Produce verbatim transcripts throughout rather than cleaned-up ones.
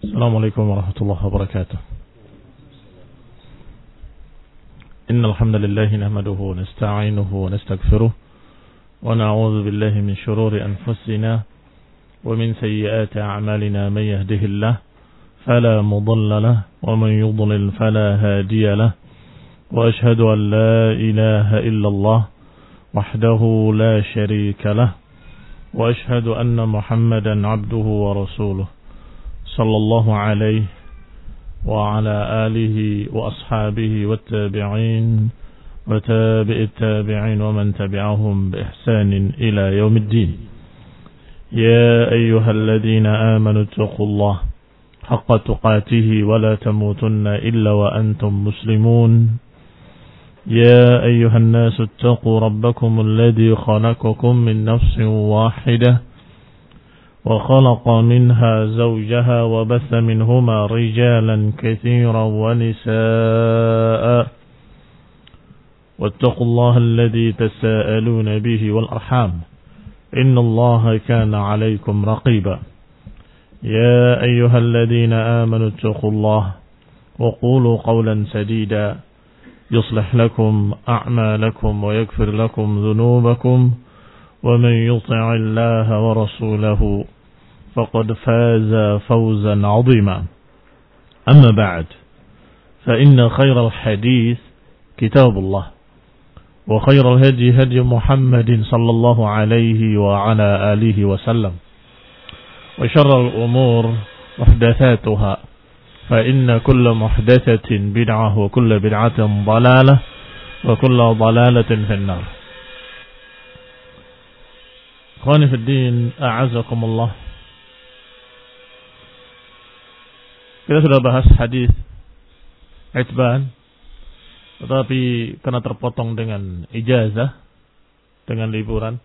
Assalamualaikum warahmatullahi wabarakatuh. Innal hamdalillah nahmaduhu wa nasta'inuhu wa nastaghfiruh wa na'udzu billahi min shururi anfusina wa min sayyiati a'malina man yahdihillahu fala mudilla lahu wa man yudlil fala hadiya lahu wa ashhadu an la ilaha illallah wahdahu la sharika lahu wa ashhadu anna Muhammadan 'abduhu wa rasuluh sallallahu alaihi wa ala alihi wa ashabihi wa tabi'in wa tabi'it tabi'in wa man tabi'ahum bi ihsanin ila yaumiddin. Ya ayyuhalladhina amanu taqullaha haqqa tuqatih wa la tamutunna illa wa antum muslimun. Ya ayyuhan nasu taqu rabbakum alladhi khalaqakum min nafsin wahidah وخلق منها زوجها وبث منهما رجالا كثيرا ونساء واتقوا الله الذي تساءلون به والأرحام إن الله كان عليكم رقيبا يا أيها الذين آمنوا اتقوا الله وقولوا قولا سديدا يصلح لكم أعمالكم ويغفر لكم ذنوبكم ومن يطع الله ورسوله فقد فاز فوزا عظيما. أما بعد فإن خير الحديث كتاب الله وخير الهدي هدي محمد صلى الله عليه وعلى آله وسلم وشر الأمور محدثاتها فإن كل محدثة بدعة وكل بدعة ضلالة وكل ضلالة في النار. Ikhwani fi din, a'azakumullah. Kita sudah bahas hadis Itban, tetapi karena terpotong dengan ijazah, dengan liburan,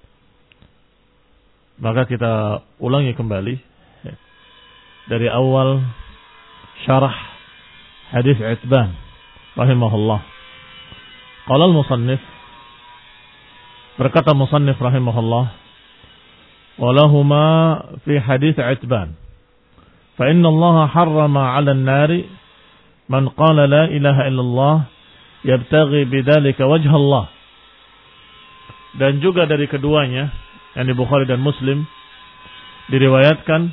maka kita ulangi kembali dari awal syarah hadis Itban rahimahullah. Qala al-musannif, berkata musannif rahimahullah, walahuma fi hadis Itban fa inna Allah harrama 'ala an-nari man qala la ilaha illallah yabtaghi bidzalika wajha Allah. Dan juga dari keduanya, yang di Bukhari dan Muslim, diriwayatkan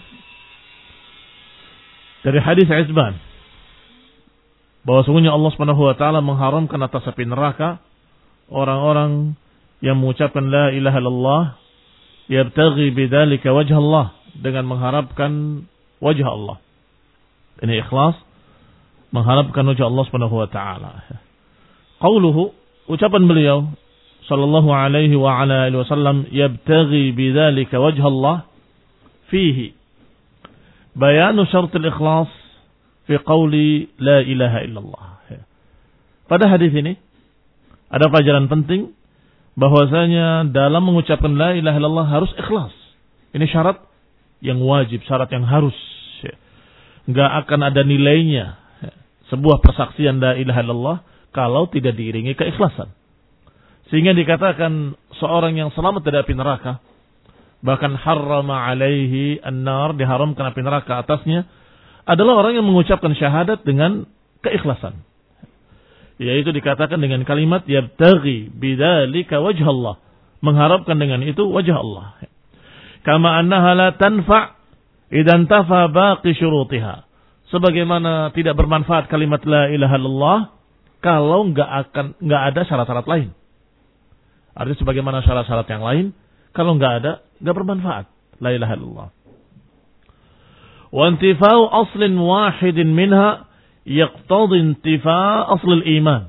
dari hadis Itban bahwa sungguhnya Allah Subhanahu wa taala mengharamkan atas api neraka orang-orang yang mengucapkan la ilaha illallah yabtaghi bidzalika wajha Allah, dengan mengharapkan wajah Allah. Ini ikhlas, mengharapkan wajah Allah Subhanahu wa taala. Qauluhu, ucapan beliau sallallahu alaihi wa ala alihi wasallam, yabtaghi bidzalika wajha Allah, fihi bayanu syartul ikhlas fi qauli la ilaha illallah. Pada hadis ini ada pelajaran penting bahwasanya dalam mengucapkan la ilaha illallah harus ikhlas. Ini syarat yang wajib, syarat yang harus. Enggak akan ada nilainya sebuah persaksian la ilaha illallah kalau tidak diiringi keikhlasan. Sehingga dikatakan seorang yang selamat dari api neraka, bahkan harrama alaihi an-nar, diharamkan api neraka atasnya, adalah orang yang mengucapkan syahadat dengan keikhlasan. Yaitu dikatakan dengan kalimat yabtaghi bidzalika wajha Allah, mengharapkan dengan itu wajah Allah. Kama annaha la tanfa' idan tafa baqi syurutiha, sebagaimana tidak bermanfaat kalimat la ilaha illallah kalau enggak akan enggak ada syarat-syarat lain. Artinya sebagaimana syarat-syarat yang lain, kalau enggak ada, enggak bermanfaat la ilaha illallah. Wa intifa'u aslin wahidin minha yaqtadi intifa' aslul iman.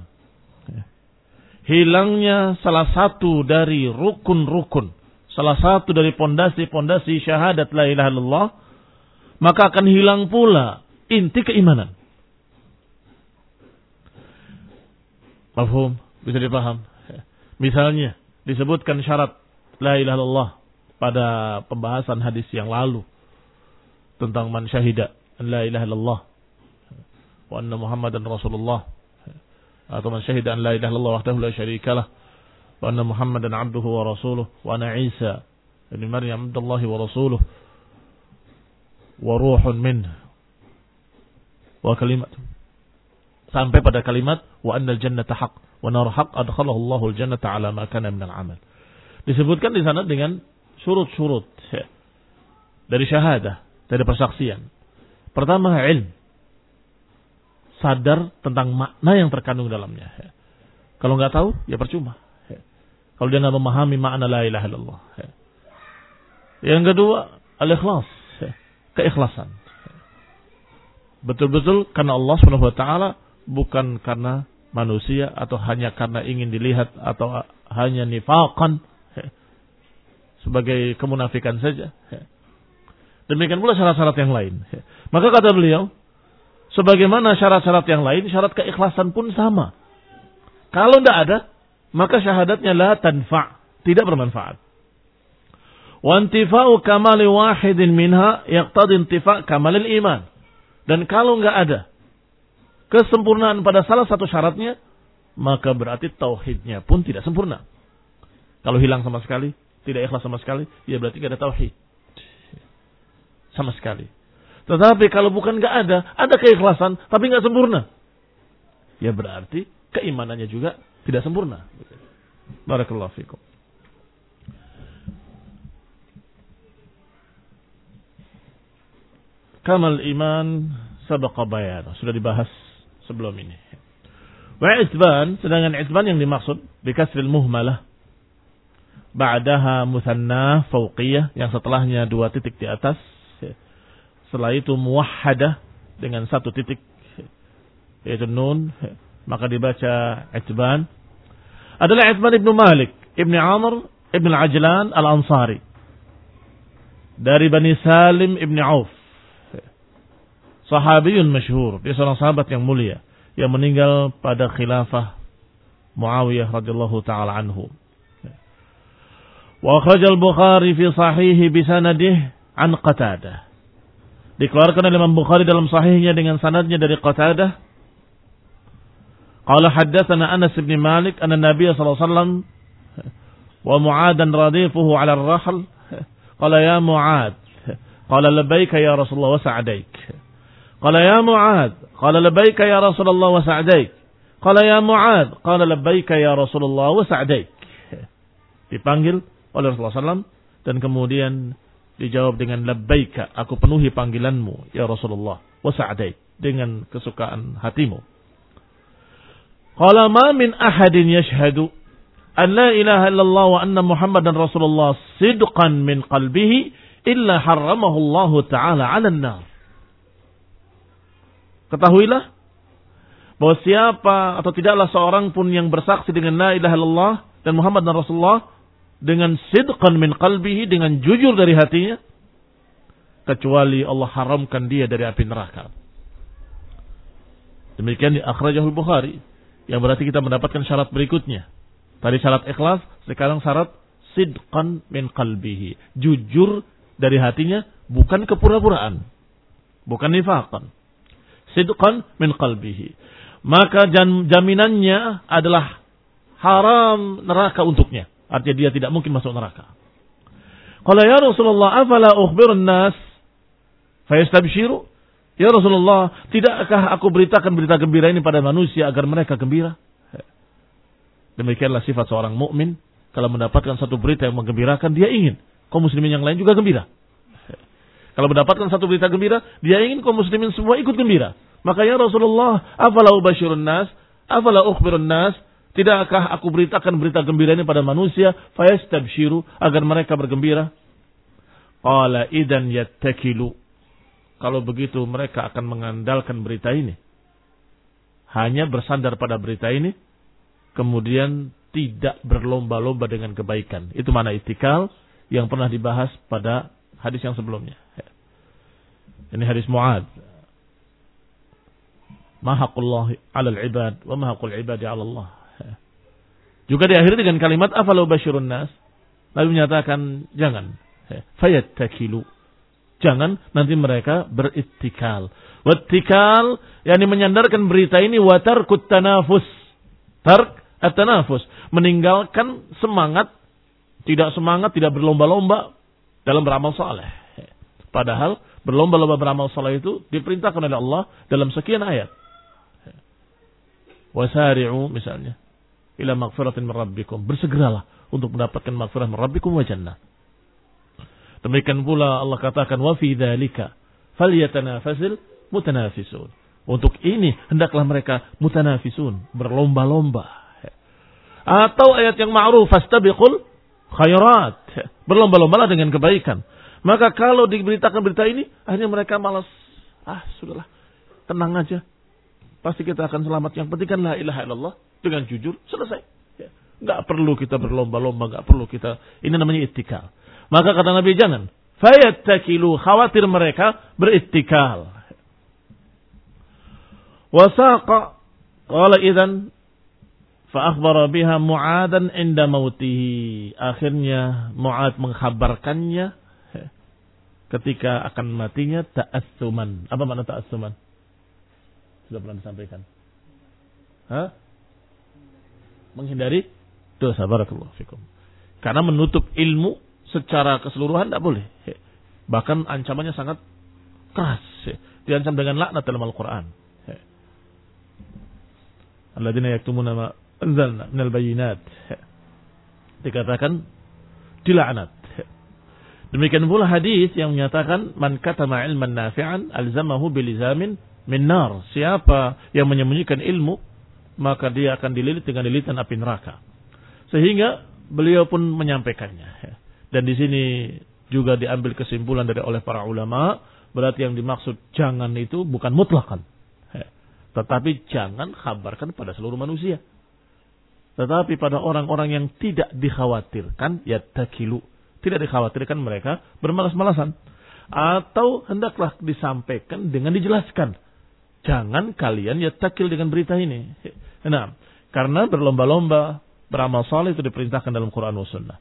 Hilangnya salah satu dari rukun-rukun, salah satu dari pondasi-pondasi syahadat la ilaha illallah, maka akan hilang pula inti keimanan. Mafhum? Bisa dipaham? Misalnya disebutkan syarat la ilaha illallah pada pembahasan hadis yang lalu tentang man syahida an la ilaha illallah wa anna Muhammadan Rasulullah, atau man syahida an la ilaha illallah wahdahu la syarikalah wa anna Muhammadan abduhu wa rasuluh wa anna Isa ibn Maryam abdullahi wa rasuluh wa ruhun minhu wa kalimat. Sampai pada kalimat wa annal jannata haq wa nar haq adkhalahu Allahul jannata ala ma kana minal amal. Disebutkan di sana dengan syurut-syurut dari syahadah, dari persaksian. Pertama, ilm. Sadar tentang makna yang terkandung dalamnya. Kalau nggak tahu, ya percuma. Kalau dia nggak memahami makna la ilaha illallah. Yang kedua, al-ikhlas. Keikhlasan. Betul-betul karena Allah subhanahu wa taala, bukan karena manusia atau hanya karena ingin dilihat atau hanya nifaqan sebagai kemunafikan saja. Demikian pula syarat-syarat yang lain. Maka kata beliau, sebagaimana syarat-syarat yang lain, syarat keikhlasan pun sama. Kalau tidak ada, maka syahadatnya la tanfa', tidak bermanfaat. Wa intifa'u kamali wahidin minha yaqtadi intifa' kamalil iman. Dan kalau enggak ada kesempurnaan pada salah satu syaratnya, maka berarti tauhidnya pun tidak sempurna. Kalau hilang sama sekali, tidak ikhlas sama sekali, ya berarti enggak ada tauhid. Sama sekali. Tetapi kalau bukan enggak ada, ada keikhlasan tapi enggak sempurna, ya berarti keimanannya juga tidak sempurna. Barakallahu fikum. Kamal iman sabaqa bayan. Sudah dibahas sebelum ini. Wa isban, sedangkan isban yang dimaksud bikasril muhmalah, ba'daha muthanna fauqiyah, yang setelahnya dua titik di atas. Setelah itu muwahhadah dengan satu titik, yaitu nun, maka dibaca isban. Adalah Isban ibn Malik ibn Amr ibn Ajlan al-Ansari dari Bani Salim ibn Auf. Sahabiyun masyhur, dia seorang sahabat yang mulia yang meninggal pada khilafah Muawiyah radhiyallahu taala anhu. Wa akhrajal Bukhari fi sahihi bi sanadihi an Qatadah. Dikeluarkan oleh Imam Bukhari dalam sahihnya dengan sanadnya dari Qatadah. Qala haddatsana Anas bin Malik anna Nabiy sallallahu alaihi wasallam wa Mu'adan radifuhu 'ala ar-rahl qala ya Mu'ad qala labbaika ya Rasulullah wa sa'daik. Qala ya Mu'ad, qala labbaika ya Rasulullah wa sa'daik. Qala ya Mu'ad, qala labbaika ya Rasulullah wa sa'daik. Dipanggil oleh Rasulullah sallallahu alaihi wasallam dan kemudian dijawab dengan labbaika, aku penuhi panggilanmu ya Rasulullah, wa sa'daik, dengan kesukaan hatimu. Qala ma min ahadin yashhadu an la ilaha illallah wa anna Muhammadan Rasulullah sidqan min qalbihi illa harramahu Allah taala 'alan nar. Ketahuilah bahwa siapa atau tidaklah seorang pun yang bersaksi dengan la ilaha illallah dan Muhammad dan Rasulullah dengan sidqan min qalbihi, dengan jujur dari hatinya, kecuali Allah haramkan dia dari api neraka. Demikian di akhrajahul Bukhari, yang berarti kita mendapatkan syarat berikutnya. Tadi syarat ikhlas, sekarang syarat sidqan min qalbihi, jujur dari hatinya, bukan kepura-puraan, bukan nifaqan. Sidqan min qalbihi. Maka jaminannya adalah haram neraka untuknya. Artinya dia tidak mungkin masuk neraka. Qala ya Rasulullah afala ukhbirun nas fayastabshiru? Ya Rasulullah, tidakkah aku beritakan berita gembira ini pada manusia agar mereka gembira? Demikianlah sifat seorang mukmin, kalau mendapatkan satu berita yang menggembirakan, dia ingin kaum muslimin yang lain juga gembira. Kalau mendapatkan satu berita gembira, dia ingin kaum muslimin semua ikut gembira. Makanya Rasulullah, afala ubashirun nas, afala ukhbirun nas, tidakkah aku beritakan berita gembira ini pada manusia, fayastabshiru, agar mereka bergembira? Qala idan yattakilu. Kalau begitu mereka akan mengandalkan berita ini, hanya bersandar pada berita ini, kemudian tidak berlomba-lomba dengan kebaikan. Itu mana ittikal yang pernah dibahas pada hadis yang sebelumnya. Ini hadis Mu'ad. Ma haqqullahi 'alal 'ibad wa ma haqqul 'ibadi 'ala Allah. Juga diakhiri dengan kalimat afalau basyirun nas. Lalu menyatakan jangan. Fayattakilu. Jangan, nanti mereka berittikal. Wattikal, yakni menyandarkan berita ini wa tarkut tanafus. Tark at-tanafus, meninggalkan semangat, tidak semangat, tidak berlomba-lomba dalam beramal saleh. Padahal berlomba-lomba beramal saleh itu diperintahkan oleh Allah dalam sekian ayat. Wasari'u misalnya ila maghfiratin min rabbikum, bersegeralah untuk mendapatkan maghfirah min rabbikum wa jannah. Demikian pula Allah katakan wa fi dzalika falyatanafasil mutanafisun. Untuk ini hendaklah mereka mutanafisun, berlomba-lomba. Atau ayat yang ma'ruf, fastabiqul khairat, berlomba-lombalah dengan kebaikan. Maka kalau diberitakan berita ini, akhirnya mereka malas. Ah, sudahlah, tenang aja. Pasti kita akan selamat. Yang penting kan la ilaha illallah dengan jujur, selesai. Ya. Nggak perlu kita berlomba-lomba, nggak perlu kita. Ini namanya ittikal. Maka kata Nabi jangan. Fayattakilu, khawatir mereka berittikal. Wasaqa qala idzan fa akhbara biha Mu'adan inda mautihi. Akhirnya Mu'ad mengkhabarkannya ketika akan matinya ta'assuman. Apa makna ta'assuman? Sudah pernah disampaikan. Hah? Menghindari dosa. Barakallahu fikum. Karena menutup ilmu secara keseluruhan tidak boleh. Bahkan ancamannya sangat keras. Diancam dengan laknat dalam Al-Quran. Alladzina yaktumuna ma anzalna minal bayyinat. Dikatakan dilaknat. Demikian pula hadis yang menyatakan man katama ilman nafi'an alzamahu bilizamin min nar. Siapa yang menyembunyikan ilmu, maka dia akan dililit dengan lilitan api neraka. Sehingga beliau pun menyampaikannya. Dan di sini juga diambil kesimpulan dari oleh para ulama, berarti yang dimaksud jangan itu bukan mutlakan. Tetapi jangan kabarkan pada seluruh manusia. Tetapi pada orang-orang yang tidak dikhawatirkan, yattakilu. Tidak dikhawatirkan mereka bermalas-malasan. Atau hendaklah disampaikan dengan dijelaskan. Jangan kalian yattakil dengan berita ini. Nah, karena berlomba-lomba beramal saleh itu diperintahkan dalam Quran dan Sunnah.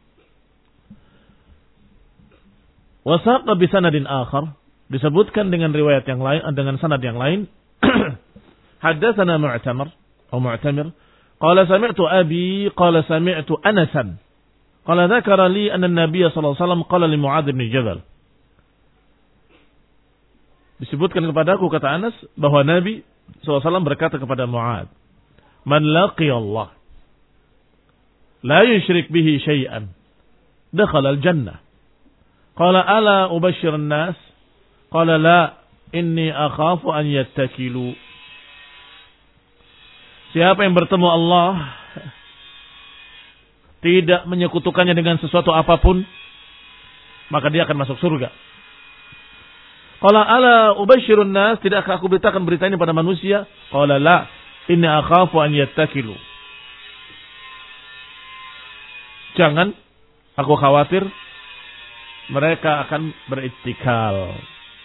Wasaqa bi sanadin akhar, disebutkan dengan riwayat yang lain, dengan sanad yang lain. Haddatsana Mu'tamir atau Mu'tamir qala sami'tu abi qala sami'tu Anasan qala dzakara li anna an-nabiy sallallahu alaihi wasallam qala li Mu'adz bin Jabal. Disebutkan kepadaku, kata Anas, bahwa Nabi sallallahu alaihi wasallam berkata kepada Mu'adz, man laqiya Allah la yushrik bihi syai'an dakhala al-jannah. Qala ala ubashshir an-nas? Qala la, inni akhafu an yattakilu. Siapa yang bertemu Allah tidak menyekutukannya dengan sesuatu apapun, maka dia akan masuk surga. Qala ala ubashshirun nas? Tidakkah aku beritakan berita ini pada manusia? Qala la, inni akhafu an yattakilu. Jangan, aku khawatir mereka akan berittikal.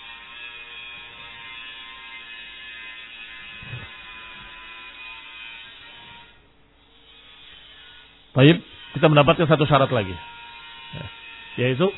Baik, kita mendapatkan satu syarat lagi, yaitu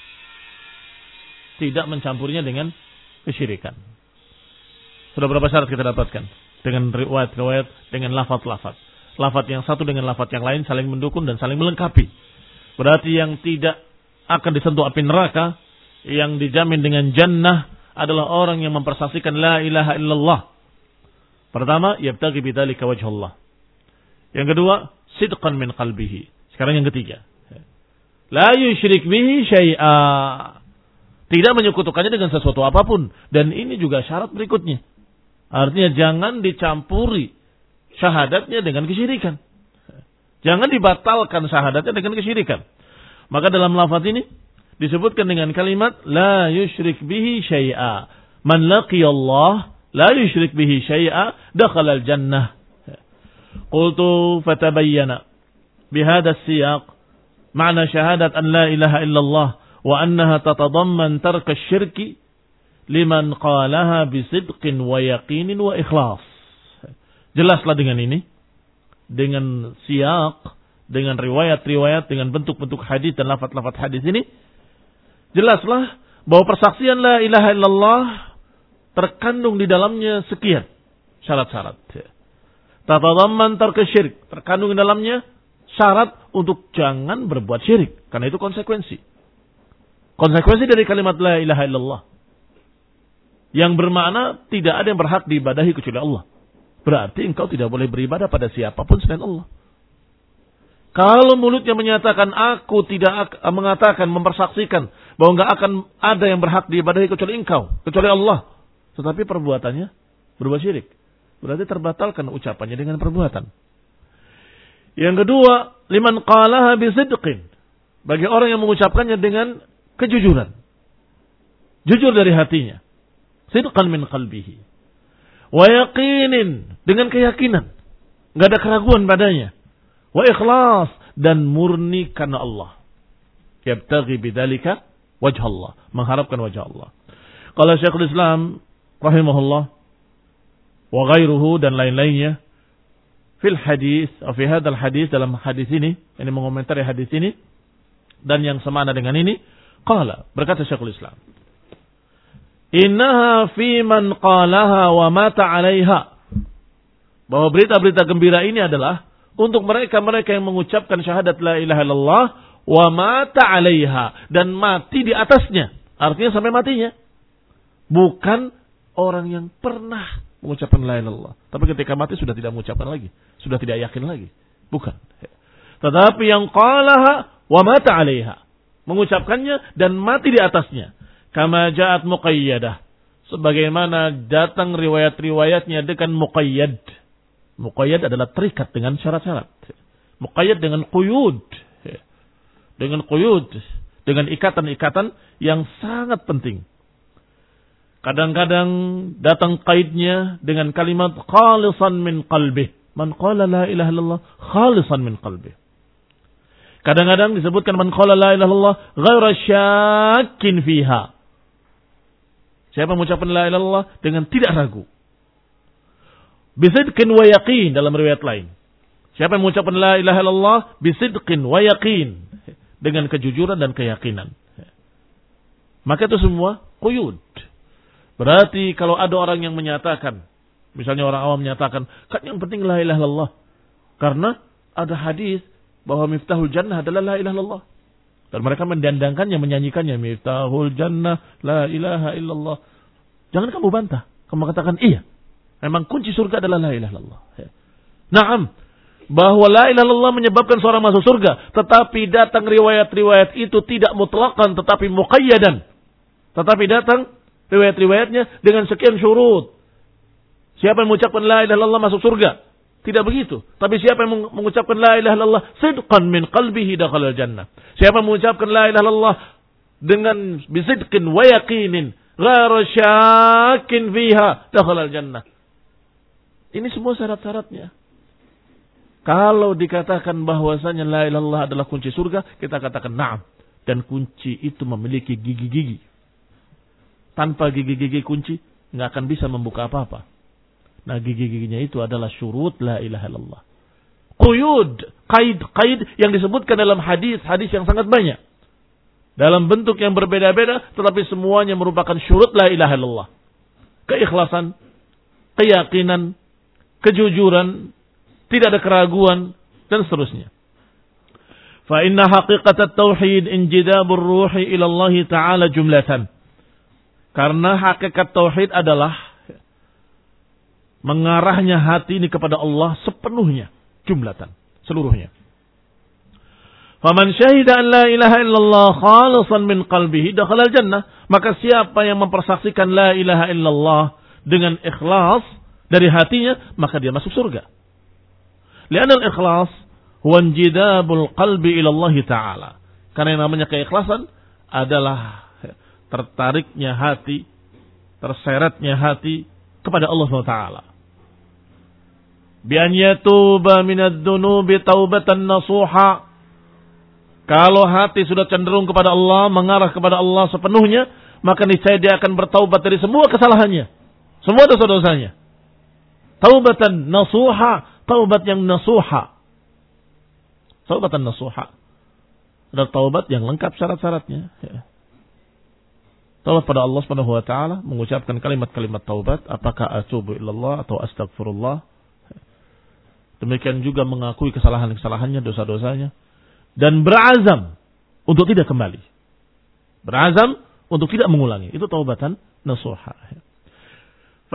tidak mencampurnya dengan kesyirikan. Sudah berapa syarat kita dapatkan? Dengan riwayat-riwayat, dengan lafaz-lafaz. Lafaz yang satu dengan lafaz yang lain saling mendukung dan saling melengkapi. Berarti yang tidak akan disentuh api neraka, yang dijamin dengan jannah, adalah orang yang mempersaksikan la ilaha illallah. Pertama, yabtaghi bidzalika wajhallah. Yang kedua, sidqan min qalbihi. Sekarang yang ketiga, la yusyrik bihi syai'a. Tidak menyekutukannya dengan sesuatu apapun. Dan ini juga syarat berikutnya. Artinya jangan dicampuri syahadatnya dengan kesyirikan. Jangan dibatalkan syahadatnya dengan kesyirikan. Maka dalam lafaz ini disebutkan dengan kalimat la yusyrik bihi syai'a. Man laqiyallah la yusyrik bihi syai'a dakhala al-jannah. Qultu fatabayyana bihadha as-siyaq ma'na syahadat an la ilaha illallah wa annaha tatadamman tarka asy-syirki liman qalaha bisidqin wa yaqinin wa ikhlas. Jelaslah dengan ini, dengan siyaq, dengan riwayat-riwayat, dengan bentuk-bentuk hadis dan lafaz-lafaz hadis ini, jelaslah bahwa persaksian la ilaha illallah terkandung di dalamnya sekian syarat-syarat. Tatadamman tarka syirik, terkandung di dalamnya syarat untuk jangan berbuat syirik, karena itu konsekuensi. Konsekuensi dari kalimat la ilaha illallah. Yang bermakna tidak ada yang berhak diibadahi kecuali Allah. Berarti engkau tidak boleh beribadah pada siapapun selain Allah. Kalau mulutnya menyatakan aku tidak mengatakan, mempersaksikan bahwa enggak akan ada yang berhak diibadahi kecuali engkau, kecuali Allah. Tetapi perbuatannya berbuat syirik. Berarti terbatalkan ucapannya dengan perbuatan. Yang kedua, liman qalaha bisidqin. Bagi orang yang mengucapkannya dengan kejujuran. Jujur dari hatinya. Sidqan min qalbihi. Wa yaqinin. Dengan keyakinan. Enggak ada keraguan padanya. Wa ikhlas, dan murni karena Allah. Yabtaghi bidzalika wajh Allah, mengharapkan wajah Allah. Qala Syekhul Islam rahimahullah wa ghairuhu, dan lain-lainnya, fil hadis atau fi hadzal hadis, dalam hadis ini, ini mengomentari hadis ini dan yang semana dengan ini, qala, berkata Syekhul Islam, innaha fi man qalaha wa mata 'alaiha. Bahwa berita-berita gembira ini adalah untuk mereka-mereka yang mengucapkan syahadat la ilaha illallah wa mata 'alaiha, dan mati di atasnya. Artinya sampai matinya. Bukan orang yang pernah mengucapkan la ilaha illallah, tapi ketika mati sudah tidak mengucapkan lagi, sudah tidak yakin lagi. Bukan. Tetapi yang qalaha wa mata 'alaiha, mengucapkannya dan mati di atasnya. Kama ja'at muqayyadah, sebagaimana datang riwayat-riwayatnya dengan muqayyad. Muqayyad adalah terikat dengan syarat-syarat. Muqayyad dengan quyud. Dengan quyud. Dengan ikatan-ikatan yang sangat penting. Kadang-kadang datang qaidnya dengan kalimat khalisan min qalbih. Man qala la ilaha illallah khalisan min qalbih. Kadang-kadang disebutkan man qala la ilaha illallah ghaira syakkin fiha. Siapa mengucapkan la ilaha illallah dengan tidak ragu. Bisidqin wa yaqin, dalam riwayat lain. Siapa yang mengucapkan la ilaha illallah bisidqin wa yaqin, dengan kejujuran dan keyakinan. Maka itu semua quyud. Berarti kalau ada orang yang menyatakan, misalnya orang awam menyatakan, kan yang penting la ilaha illallah. Karena ada hadis bahwa miftahul jannah adalah la ilaha illallah. Dan mereka mendandangkannya, menyanyikannya, miftahul jannah la ilaha illallah. Jangan kamu bantah. Kamu katakan iya. Memang kunci surga adalah la ilaha illallah. Naam, bahwa la ilaha illallah menyebabkan seorang masuk surga, tetapi datang riwayat-riwayat itu tidak mutlaqan, tetapi muqayyadan. Tetapi datang riwayat-riwayatnya dengan sekian syurut. Siapa yang mengucapkan la ilaha illallah masuk surga? Tidak begitu. Tapi siapa yang mengucapkan la ilaha illallah sidqan min qalbihi dakhala jannah. Siapa yang mengucapkan la ilaha illallah dengan bisidqin wa yaqinin ghairu syakkin fiha dakhala jannah. Ini semua syarat-syaratnya. Kalau dikatakan bahwasanya la ilaha illallah adalah kunci surga, kita katakan na'am. Dan kunci itu memiliki gigi-gigi. Tanpa gigi-gigi kunci, nggak akan bisa membuka apa-apa. Nah, gigi-giginya itu adalah syurut la ilaha illallah. Quyud, qaid-qaid yang disebutkan dalam hadis-hadis yang sangat banyak. Dalam bentuk yang berbeda-beda, tetapi semuanya merupakan syurut la ilaha illallah. Keikhlasan, keyakinan, kejujuran, tidak ada keraguan, dan seterusnya. Fa inna haqiqat at-tauhid injidabur ruhi ila Allah Ta'ala jumlatan. Karena hakikat tauhid adalah mengarahnya hati ini kepada Allah sepenuhnya, jumlatan, seluruhnya. Faman syahida an la ilaha illallah khalisan min qalbihi dakhala al-jannah. Maka siapa yang mempersaksikan la ilaha illallah dengan ikhlas dari hatinya, maka dia masuk surga. Li'anna al-ikhlas huwa injidabul qalbi ila Allah Ta'ala. Karena yang namanya keikhlasan adalah tertariknya hati, terseretnya hati kepada Allah subhanahu wa taala. Bi an yatuba minadz dzunubi taubatan nasuha. Kalau hati sudah cenderung kepada Allah, mengarah kepada Allah sepenuhnya, maka niscaya dia akan bertaubat dari semua kesalahannya, semua dosa-dosanya. Taubatan nasuha, taubat yang nasuha. Taubatan nasuha. Ada taubat yang lengkap syarat-syaratnya. Taubat pada Allah Subhanahu wa taala, mengucapkan kalimat-kalimat taubat, apakah atubu ilallah atau astagfirullah. Demikian juga mengakui kesalahan-kesalahannya, dosa-dosanya, dan berazam untuk tidak kembali. Berazam untuk tidak mengulangi. Itu taubatan nasuha.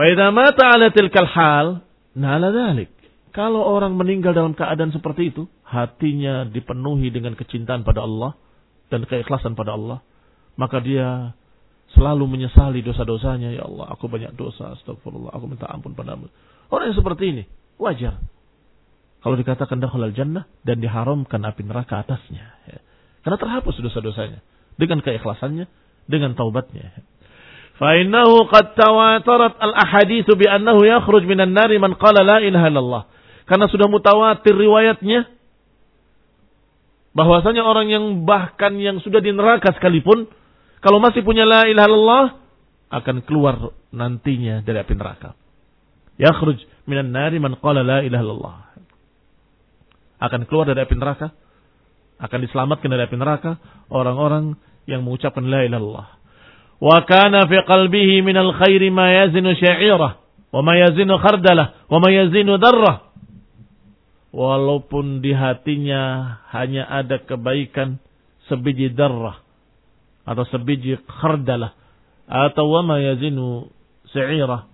Fa idza mata 'ala tilkal hal, nala dzalik. Kalau orang meninggal dalam keadaan seperti itu, hatinya dipenuhi dengan kecintaan pada Allah dan keikhlasan pada Allah, maka dia selalu menyesali dosa-dosanya. Ya Allah, aku banyak dosa, astagfirullah, aku minta ampun padamu. Orang yang seperti ini wajar kalau dikatakan dakhalal jannah dan diharamkan api neraka atasnya, ya. Karena terhapus dosa-dosanya dengan keikhlasannya, dengan taubatnya. Fa innahu qad tawatarat al-ahaditsu bi annahu yakhruj minan nari man qala la ilaha illallah. Karena sudah mutawatir riwayatnya bahwasanya orang yang bahkan yang sudah di neraka sekalipun kalau masih punya la ilaha illallah akan keluar nantinya dari api neraka. Yakhruj minan nari man qala la ilaha illallah. Akan keluar dari api neraka, akan diselamatkan dari api neraka orang-orang yang mengucapkan la ilaha illallah. Wa kana fi qalbihi minal khairi ma yazinu sya'irah wa ma yazinu khardalah wa ma yazinu darrah. Walaupun di hatinya hanya ada kebaikan sebiji darrah atau sebiji khardalah atau wa ma yazinu sya'irah.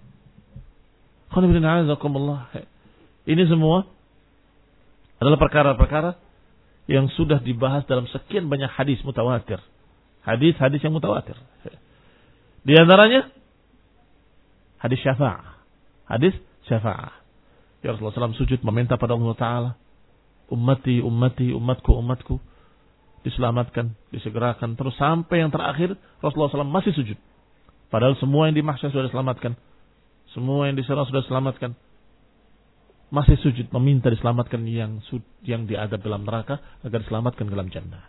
Ini semua adalah perkara-perkara yang sudah dibahas dalam sekian banyak hadis mutawatir. Hadis-hadis yang mutawatir. Di antaranya hadis syafa'ah. Hadis syafa'ah. Ya Rasulullah shallallahu alaihi wasallam sujud meminta pada Allah Ta'ala, ummati, ummati, umatku, umatku diselamatkan, disegerakan. Terus sampai yang terakhir Rasulullah shallallahu alaihi wasallam masih sujud. Padahal semua yang di mahsyar sudah diselamatkan. Semua yang di sana sudah diselamatkan. Masih sujud meminta diselamatkan yang yang diadab dalam neraka agar diselamatkan dalam jannah.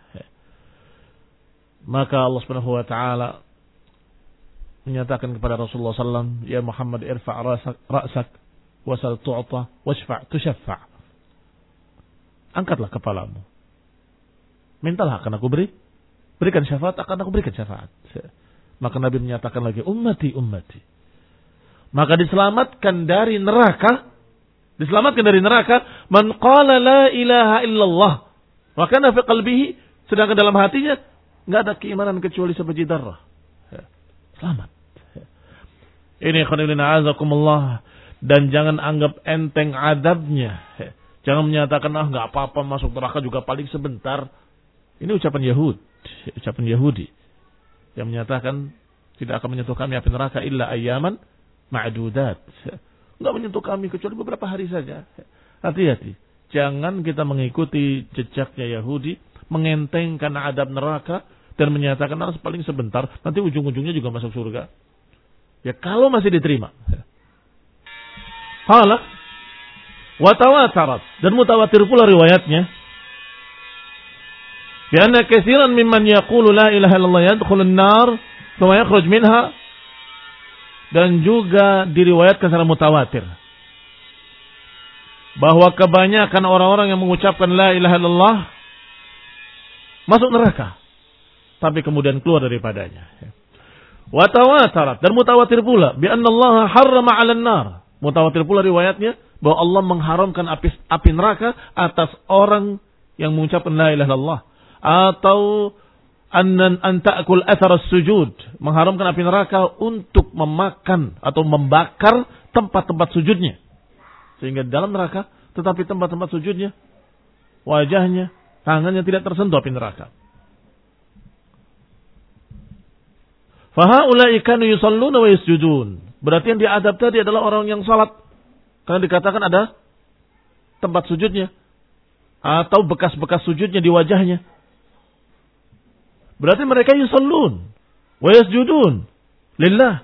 Maka Allah Subhanahu wa taala menyatakan kepada Rasulullah sallallahu alaihi wasallam, "Ya Muhammad, irfa' ra'sak, ra'sak wasal tu'ta washfa' tushaffa'." Angkatlah kepalamu. Mintalah akan aku beri. Berikan syafaat, akan aku berikan syafaat. Maka Nabi menyatakan lagi, "Ummati, ummati." Maka diselamatkan dari neraka, diselamatkan dari neraka man qala la ilaha illallah wa kana fi qalbihi, sedangkan dalam hatinya enggak ada keimanan kecuali sebiji darah. Selamat. Ini khonilina azakumullah. Dan jangan anggap enteng adabnya. Jangan menyatakan, ah nggak apa-apa masuk neraka juga paling sebentar. Ini ucapan Yahudi, ucapan Yahudi yang menyatakan tidak akan menyentuh kami api neraka illa ayyaman ma'dudat. Nggak menyentuh kami kecuali beberapa hari saja. Hati-hati, jangan kita mengikuti jejaknya Yahudi, mengentengkan adab neraka dan menyatakan harus paling sebentar, nanti ujung-ujungnya juga masuk surga. Ya kalau masih diterima. Qala wa tawatarat, dan mutawatir pula riwayatnya, bi anna katsiran mimman yaqulu la ilaha illallah yadkhulun nar thumma yakhruj minha, dan juga diriwayatkan secara mutawatir bahwa kebanyakan orang-orang yang mengucapkan la ilaha illallah masuk neraka tapi kemudian keluar daripadanya. Wa tawatarat, dan mutawatir pula bi anna Allah harrama 'alan nar. Mutawatir pula riwayatnya bahwa Allah mengharamkan api, api neraka atas orang yang mengucapkan la ilaha illallah, atau an an ta'kul athar as-sujud, mengharamkan api neraka untuk memakan atau membakar tempat-tempat sujudnya, sehingga dalam neraka tetapi tempat-tempat sujudnya, wajahnya, tangannya tidak tersentuh api neraka. Fa haula'i kanu yusalluna wa yasjudun. Berarti yang diadab tadi adalah orang yang salat, karena dikatakan ada tempat sujudnya atau bekas-bekas sujudnya di wajahnya. Berarti mereka yusallun wa yasjudun lillah.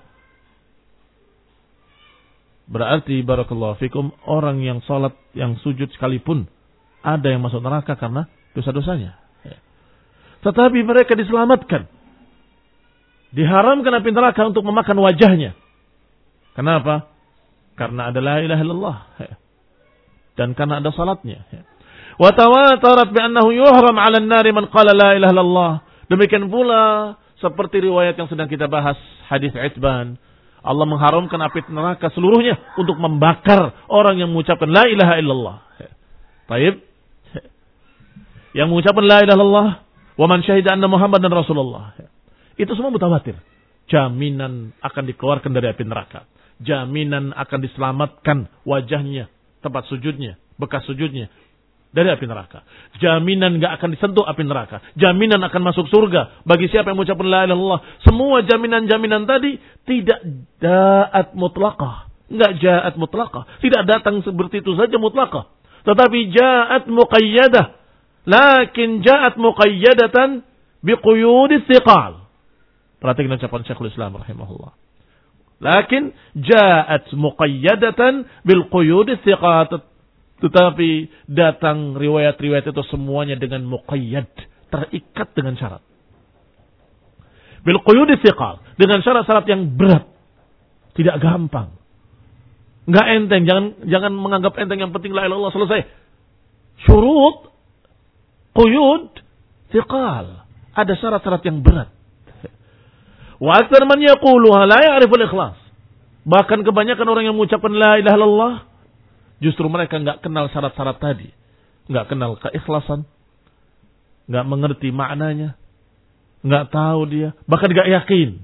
Berarti barakallahu fikum, orang yang salat, yang sujud sekalipun ada yang masuk neraka karena dosa-dosanya. Tetapi mereka diselamatkan. Diharamkan api neraka untuk memakan wajahnya. Kenapa? Karena ada la ilaha illallah dan karena ada salatnya. Wa tawatarat bi annahu yuhram 'ala an-nari man qala la ilaha illallah. Demikian pula seperti riwayat yang sedang kita bahas, hadis Itban, Allah mengharamkan api neraka seluruhnya untuk membakar orang yang mengucapkan la ilaha illallah. Baik. Yang mengucapkan la ilaha illallah wa man syahida anna Muhammadan Rasulullah. Itu semua mutawatir. Jaminan akan dikeluarkan dari api neraka. jaminan akan diselamatkan wajahnya, tempat sujudnya, bekas sujudnya dari api neraka. Jaminan gak akan disentuh api neraka. Jaminan akan masuk surga bagi siapa yang mengucapkan la ilaha illallah. Semua jaminan-jaminan tadi tidak ja'at mutlaqah. Enggak ja'at mutlaqah. Tidak datang seperti itu saja mutlaqah. Tetapi ja'at muqayyadah. Lakin ja'at muqayyadatan biquyudis thiqal. Perhatikan ucapan Syekhul Islam rahimahullah. Lakin ja'at muqayyadatan bilquyudis thiqat. Tetapi datang riwayat-riwayat itu semuanya dengan muqayyad, terikat dengan syarat. Bil quyudi thiqal, dengan syarat-syarat yang berat. Tidak gampang. Enggak enteng, jangan jangan menganggap enteng, yang penting la ilaha illallah selesai. Syurut quyud thiqal, ada syarat-syarat yang berat. Wa aktsar man yaquluha la ya'riful ikhlas. Bahkan kebanyakan orang yang mengucapkan la ilaha illallah justru mereka enggak kenal syarat-syarat tadi. Enggak kenal keikhlasan. Enggak mengerti maknanya. Enggak tahu dia. Bahkan enggak yakin.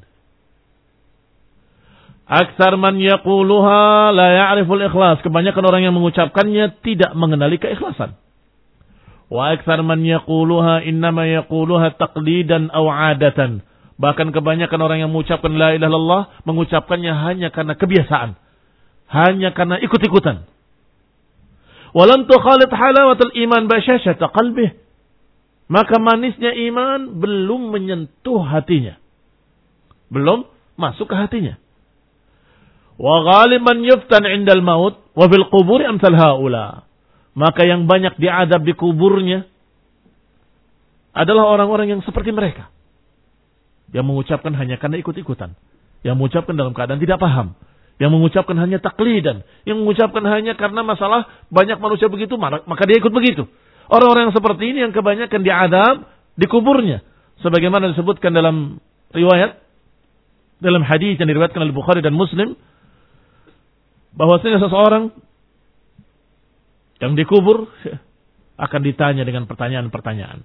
Aktsar man yaquluha la ya'riful ikhlas. Kebanyakan orang yang mengucapkannya tidak mengenali keikhlasan. Wa aktsar man yaquluha innama yaquluha taqlidan aw 'adatan. Bahkan kebanyakan orang yang mengucapkan la ilaha illallah mengucapkannya hanya karena kebiasaan. Hanya karena ikut-ikutan. Walam tukhalit halawatul iman basyashata qalbih. Maka manisnya iman belum menyentuh hatinya. Belum masuk ke hatinya. Wa ghaliban yuftan indal maut wa fil quburi amsal haula. Maka yang banyak diadab di kuburnya adalah orang-orang yang seperti mereka. Yang mengucapkan hanya karena ikut-ikutan. Yang mengucapkan dalam keadaan tidak paham. Yang mengucapkan hanya taklidan. Yang mengucapkan hanya karena masalah banyak manusia begitu, maka dia ikut begitu. Orang-orang yang seperti ini yang kebanyakan diadab di kuburnya. Sebagaimana disebutkan dalam riwayat, dalam hadis yang diriwayatkan oleh Bukhari dan Muslim, bahwasanya seseorang yang dikubur akan ditanya dengan pertanyaan-pertanyaan.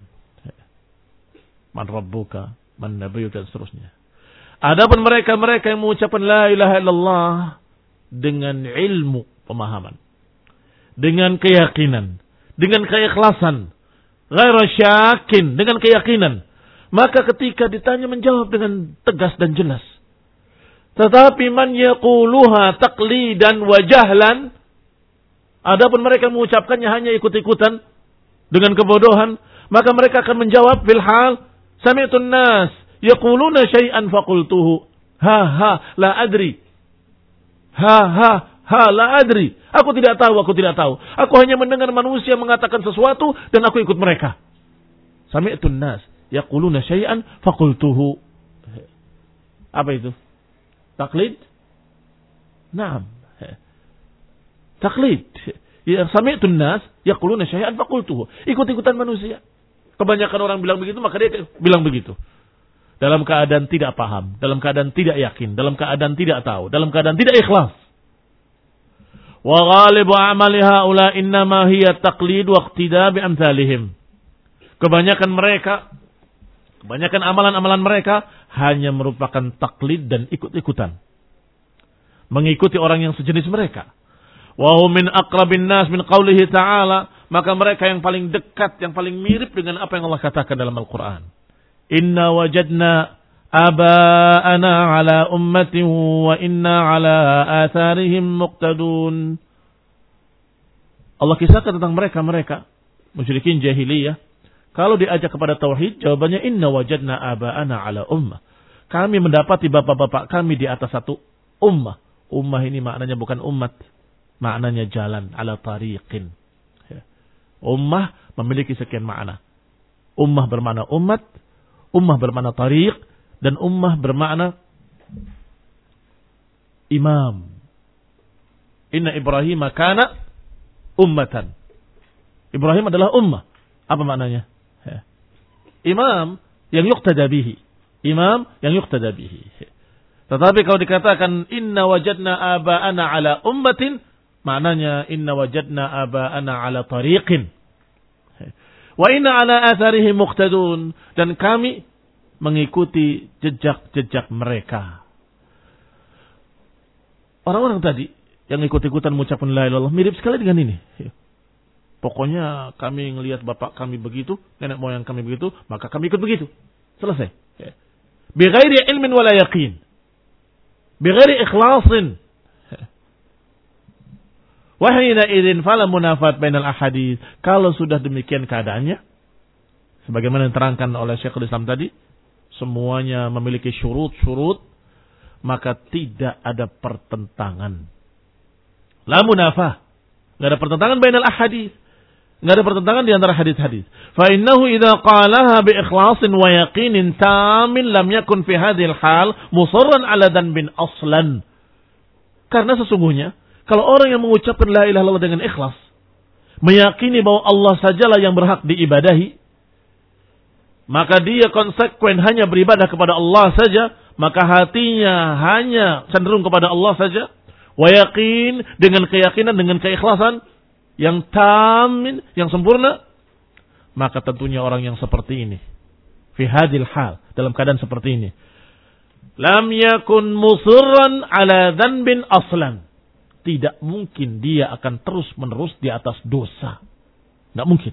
Man rabbuka, man nabiyuka, dan seterusnya. Adapun mereka-mereka yang mengucapkan la ilaha illallah dengan ilmu pemahaman, dengan keyakinan, dengan keikhlasan, ghairu syakin, dengan keyakinan, maka ketika ditanya menjawab dengan tegas dan jelas. Tetapi man yaquluha taqlidan wa jahlan, adapun mereka mengucapkannya hanya ikut-ikutan dengan kebodohan, maka mereka akan menjawab bil hal sami'tun nas yaquluna syai'an faqultuhu ha ha la adri ha ha ha la adri, aku tidak tahu, aku tidak tahu, aku hanya mendengar manusia mengatakan sesuatu dan aku ikut mereka. Sami'tun nas yaquluna syai'an faqultuhu. Apa itu? Taklid? Naam. Taklid. Ya, sami'tun nas yaquluna syai'an faqultuhu. Ikut-ikutan manusia. Kebanyakan orang bilang begitu, maka dia bilang begitu. Dalam keadaan tidak paham, dalam keadaan tidak yakin, dalam keadaan tidak tahu, dalam keadaan tidak ikhlas. Wa ghalibu a'mali haula innama hiya taqlid wa iqtida bi amsalihim. Kebanyakan mereka, kebanyakan amalan-amalan mereka hanya merupakan taklid dan ikut-ikutan. Mengikuti orang yang sejenis mereka. Wa hum min aqrabin nas min qaulihi ta'ala, maka mereka yang paling dekat, yang paling mirip dengan apa yang Allah katakan dalam Al-Qur'an. Inna wajadna aba'ana ala ummatin wa inna ala atharihim muqtadun. Allah kisahkan tentang mereka-mereka musyrikin jahiliyah. Kalau diajak kepada tauhid, jawabannya inna wajadna aba'ana ala ummah. Kami mendapati bapak-bapak kami di atas satu ummah. Ummah ini maknanya bukan umat, maknanya jalan, ala tariqin. Ummah memiliki sekian makna. Ummah bermakna umat, ummah bermakna tariq, dan ummah bermakna imam. Inna Ibrahim kana ummatan. Ibrahim adalah ummah. Apa maknanya? Imam yang yuqtada bihi. Imam yang yuqtada bihi. Tetapi kalau dikatakan inna wajadna aba'ana ala ummatin, maknanya inna wajadna aba'ana ala tariqin. Wa inna ala atharihi muqtadun, dan kami mengikuti jejak-jejak mereka. Orang-orang tadi yang ikut-ikutan mengucapkan la ilaha illallah mirip sekali dengan ini. Pokoknya kami ngelihat bapak kami begitu, nenek moyang kami begitu, maka kami ikut begitu. Selesai. Bighairi ilmin wala yaqin. Bighairi ikhlasin. Wa hina idzin fala munafat bainal ahadits. Kalau sudah demikian keadaannya, sebagaimana diterangkan oleh Syekhul Islam tadi, semuanya memiliki syurut-syurut, maka tidak ada pertentangan. La munafah. Enggak ada pertentangan bainal ahadits. Enggak ada pertentangan di antara hadis-hadis. Fa innahu idza qalaha bi ikhlasin wa yaqinin tamin lam yakun fi hadhil hal musarran ala dhanbin aslan. Karena sesungguhnya kalau orang yang mengucapkan la ilaha illallah dengan ikhlas, meyakini bahwa Allah sajalah yang berhak diibadahi, maka dia konsekuen hanya beribadah kepada Allah saja, maka hatinya hanya cenderung kepada Allah saja. Wa yaqin, dengan keyakinan, dengan keikhlasan yang tamin, yang sempurna, maka tentunya orang yang seperti ini, fi hadil hal, dalam keadaan seperti ini, lam yakun musirran ala dhanbin aslan. Tidak mungkin dia akan terus menerus di atas dosa. Nggak mungkin.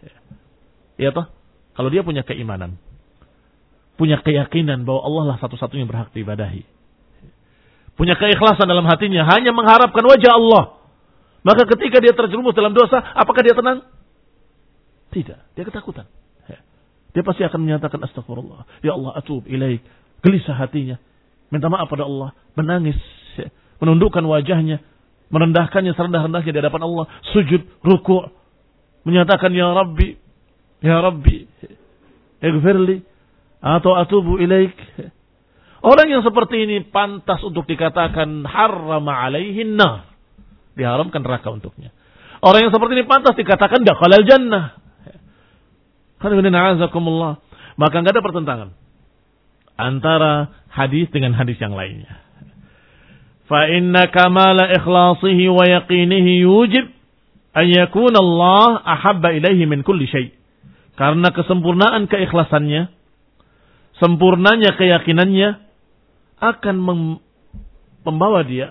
Ya toh? Kalau dia punya keimanan, punya keyakinan bahwa Allah lah satu-satunya berhak diibadahi, punya keikhlasan dalam hatinya, hanya mengharapkan wajah Allah, maka ketika dia terjerumus dalam dosa, apakah dia tenang? Tidak, dia ketakutan. Dia pasti akan menyatakan astagfirullah, ya Allah atub ilaik, gelisah hatinya, minta maaf pada Allah, menangis, menundukkan wajahnya, merendahkannya serendah-rendahnya di hadapan Allah, sujud, ruku', menyatakan ya Rabbi, ya Rabbi, ighfirli atau atubu ilaik. Orang yang seperti ini pantas untuk dikatakan harrama alaihin nar, diharamkan neraka untuknya. Orang yang seperti ini pantas dikatakan dakhalal jannah. Alhamdulillah. Maka enggak ada pertentangan antara hadis dengan hadis yang lainnya. Fa inna kamala ikhlasihi wa yaqinihi yujib an yakuna Allah ahabba ilaihi min kulli syai'. Karena kesempurnaan keikhlasannya, sempurnanya keyakinannya akan mem- membawa dia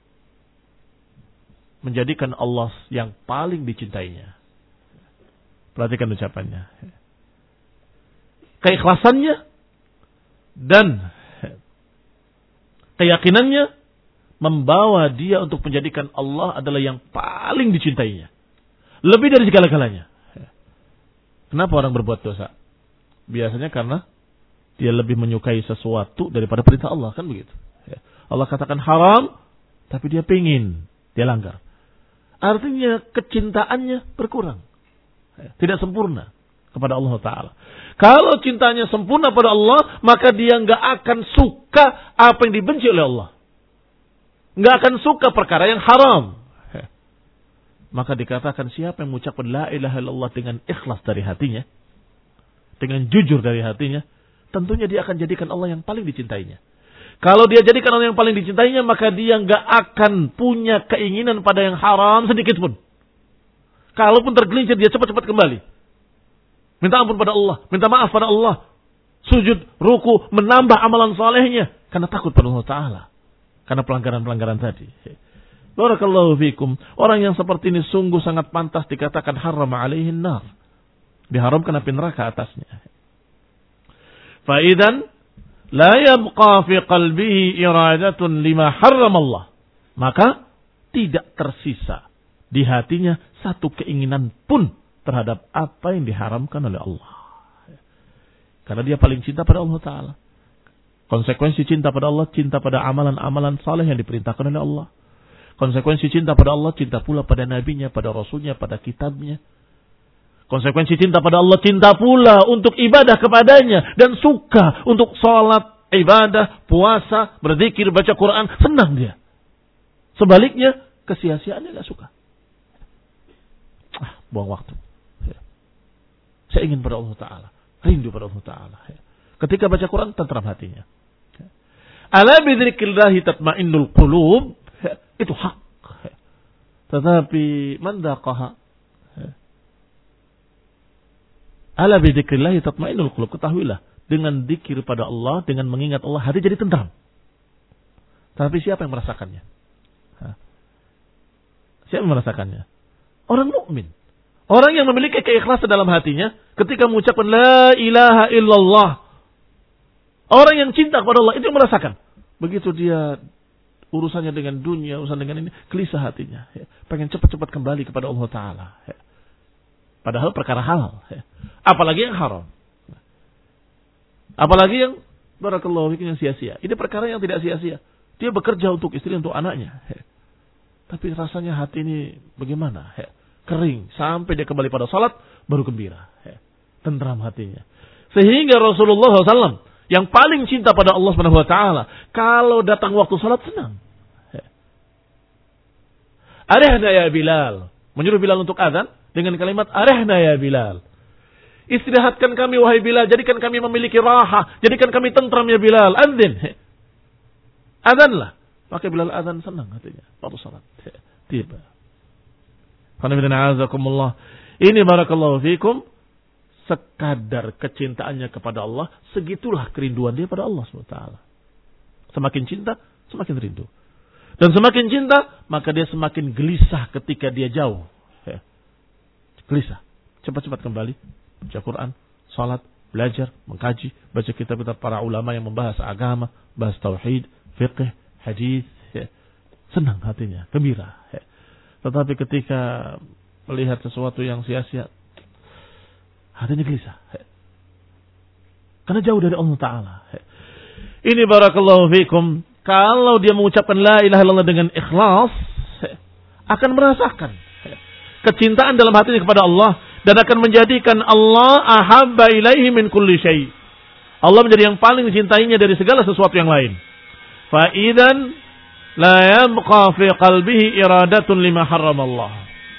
menjadikan Allah yang paling dicintainya. Perhatikan ucapannya. Keikhlasannya dan keyakinannya membawa dia untuk menjadikan Allah adalah yang paling dicintainya. Lebih dari segala-galanya. Kenapa orang berbuat dosa? Biasanya karena dia lebih menyukai sesuatu daripada perintah Allah, kan begitu. Allah katakan haram, tapi dia pengin, dia langgar. Artinya kecintaannya berkurang, tidak sempurna kepada Allah Ta'ala. Kalau cintanya sempurna pada Allah, maka dia nggak akan suka apa yang dibenci oleh Allah, nggak akan suka perkara yang haram. Maka dikatakan siapa yang mengucapkan la ilaha illallah dengan ikhlas dari hatinya, dengan jujur dari hatinya, tentunya dia akan jadikan Allah yang paling dicintainya. Kalau dia jadikan Allah yang paling dicintainya, maka dia nggak akan punya keinginan pada yang haram sedikit pun. Kalaupun tergelincir, dia cepat-cepat kembali. Minta ampun pada Allah, minta maaf pada Allah, sujud, ruku, menambah amalan salehnya karena takut pada Allah Ta'ala, karena pelanggaran-pelanggaran tadi. Barakallahu fikum. Orang yang seperti ini sungguh sangat pantas dikatakan haram alaihin nar, diharamkan api neraka atasnya. Faidan la yabqa fi qalbihi iradatun lima harram Allah. Maka tidak tersisa di hatinya satu keinginan pun terhadap apa yang diharamkan oleh Allah. Karena dia paling cinta pada Allah Ta'ala. Konsekuensi cinta pada Allah, cinta pada amalan-amalan saleh yang diperintahkan oleh Allah. Konsekuensi cinta pada Allah, cinta pula pada nabinya, pada rasulnya, pada kitabnya. Konsekuensi cinta pada Allah, cinta pula untuk ibadah kepadanya. Dan suka untuk sholat, ibadah, puasa, berzikir, baca Quran. Senang dia. Sebaliknya, kesia-siaannya gak suka. Ah, buang waktu. Saya ingin pada Allah Ta'ala. Rindu pada Allah Ta'ala. Ketika baca Quran, tentram hatinya. Ala bidzikrillahi tatmainnul qulub. Itu hak. Tetapi man daqaha, ala bidzikrillahi tatmainnul qulub. Ketahuilah, dengan zikir pada Allah, dengan mengingat Allah, hati jadi tentram. Tapi siapa yang merasakannya? Siapa yang merasakannya? Orang mukmin. Orang yang memiliki keikhlasan dalam hatinya ketika mengucapkan la ilaha illallah. Orang yang cinta kepada Allah itu yang merasakan. Begitu dia urusannya dengan dunia, urusan dengan ini, gelisah hatinya. Ya. Pengen cepat-cepat kembali kepada Allah Ta'ala. Ya. Padahal perkara halal. Ya. Apalagi yang haram. Apalagi yang barakallahu fikum yang sia-sia. Ini perkara yang tidak sia-sia. Dia bekerja untuk istri, untuk anaknya. Ya. Tapi rasanya hati ini bagaimana? Ya. Kering. Sampai dia kembali pada salat, baru gembira. Ya. Tentram hatinya. Sehingga Rasulullah shallallahu alaihi wasallam yang paling cinta pada Allah subhanahu wa taala, kalau datang waktu salat senang. Ya. Arihna ya Bilal. Menyuruh Bilal untuk azan dengan kalimat arihna ya Bilal. Istirahatkan kami wahai Bilal, jadikan kami memiliki raha, jadikan kami tentram ya Bilal. Adzin. Azanlah. Pakai Bilal azan senang hatinya. Waktu salat. Ya. Tiba. Ini barakallahu fikum sekadar kecintaannya kepada Allah, segitulah kerinduan dia pada Allah subhanahu wa taala. Semakin cinta, semakin rindu. Dan semakin cinta, maka dia semakin gelisah ketika dia jauh. Ya. Gelisah. Cepat-cepat kembali baca Quran, salat, belajar, mengkaji, baca kitab-kitab para ulama yang membahas agama, bahas tauhid, fiqh, hadis, ya. Senang hatinya, gembira. Ya. Tetapi ketika melihat sesuatu yang sia-sia, hatinya gelisah. Karena jauh dari Allah Ta'ala. Ini barakallahu fikum. Kalau dia mengucapkan la ilaha illallah dengan ikhlas, akan merasakan kecintaan dalam hatinya kepada Allah. Dan akan menjadikan Allah ahabba ilaihi min kulli syai'. Allah menjadi yang paling dicintainya dari segala sesuatu yang lain. Fa'idan la yabqa fi qalbihi iradatun lima harramallah.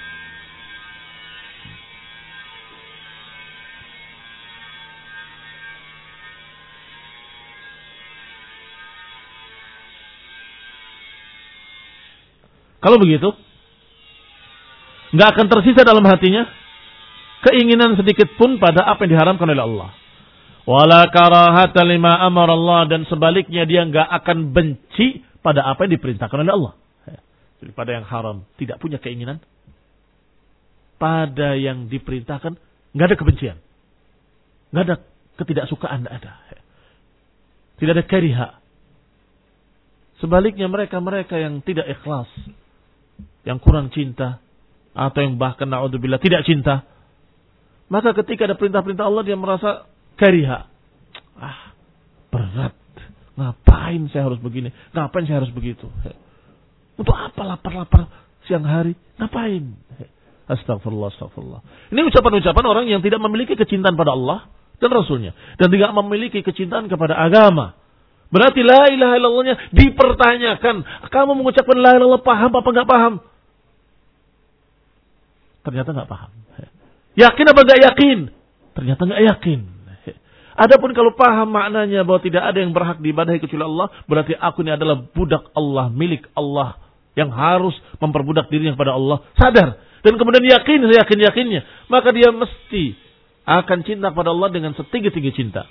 Kalau begitu, nggak akan tersisa dalam hatinya keinginan sedikit pun pada apa yang diharamkan oleh Allah. Wala karahata lima amara Allah, dan sebaliknya dia nggak akan benci pada apa yang diperintahkan oleh Allah. Jadi pada yang haram tidak punya keinginan, pada yang diperintahkan nggak ada kebencian, nggak ada ketidaksukaan, nggak ada, tidak ada kariha. Sebaliknya mereka-mereka yang tidak ikhlas, yang kurang cinta, atau yang bahkan na'udzubillah tidak cinta, maka ketika ada perintah-perintah Allah dia merasa kariha. Ah, berat. Ngapain saya harus begini? Ngapain saya harus begitu? Untuk apa lapar-lapar siang hari? Ngapain? Astagfirullah, astagfirullah. Ini ucapan-ucapan orang yang tidak memiliki kecintaan pada Allah dan Rasulnya. Dan tidak memiliki kecintaan kepada agama. Berarti la ilaha illallahnya dipertanyakan. Kamu mengucapkan la ilaha illallah paham apa enggak paham? Ternyata enggak paham. Yakin apa enggak yakin? Ternyata enggak yakin. Adapun kalau paham maknanya bahwa tidak ada yang berhak diibadahi kecuali Allah, berarti aku ini adalah budak Allah, milik Allah, yang harus memperbudak dirinya kepada Allah. Sadar. Dan kemudian yakin, yakin-yakinnya. Maka dia mesti akan cinta kepada Allah dengan setinggi-tinggi cinta.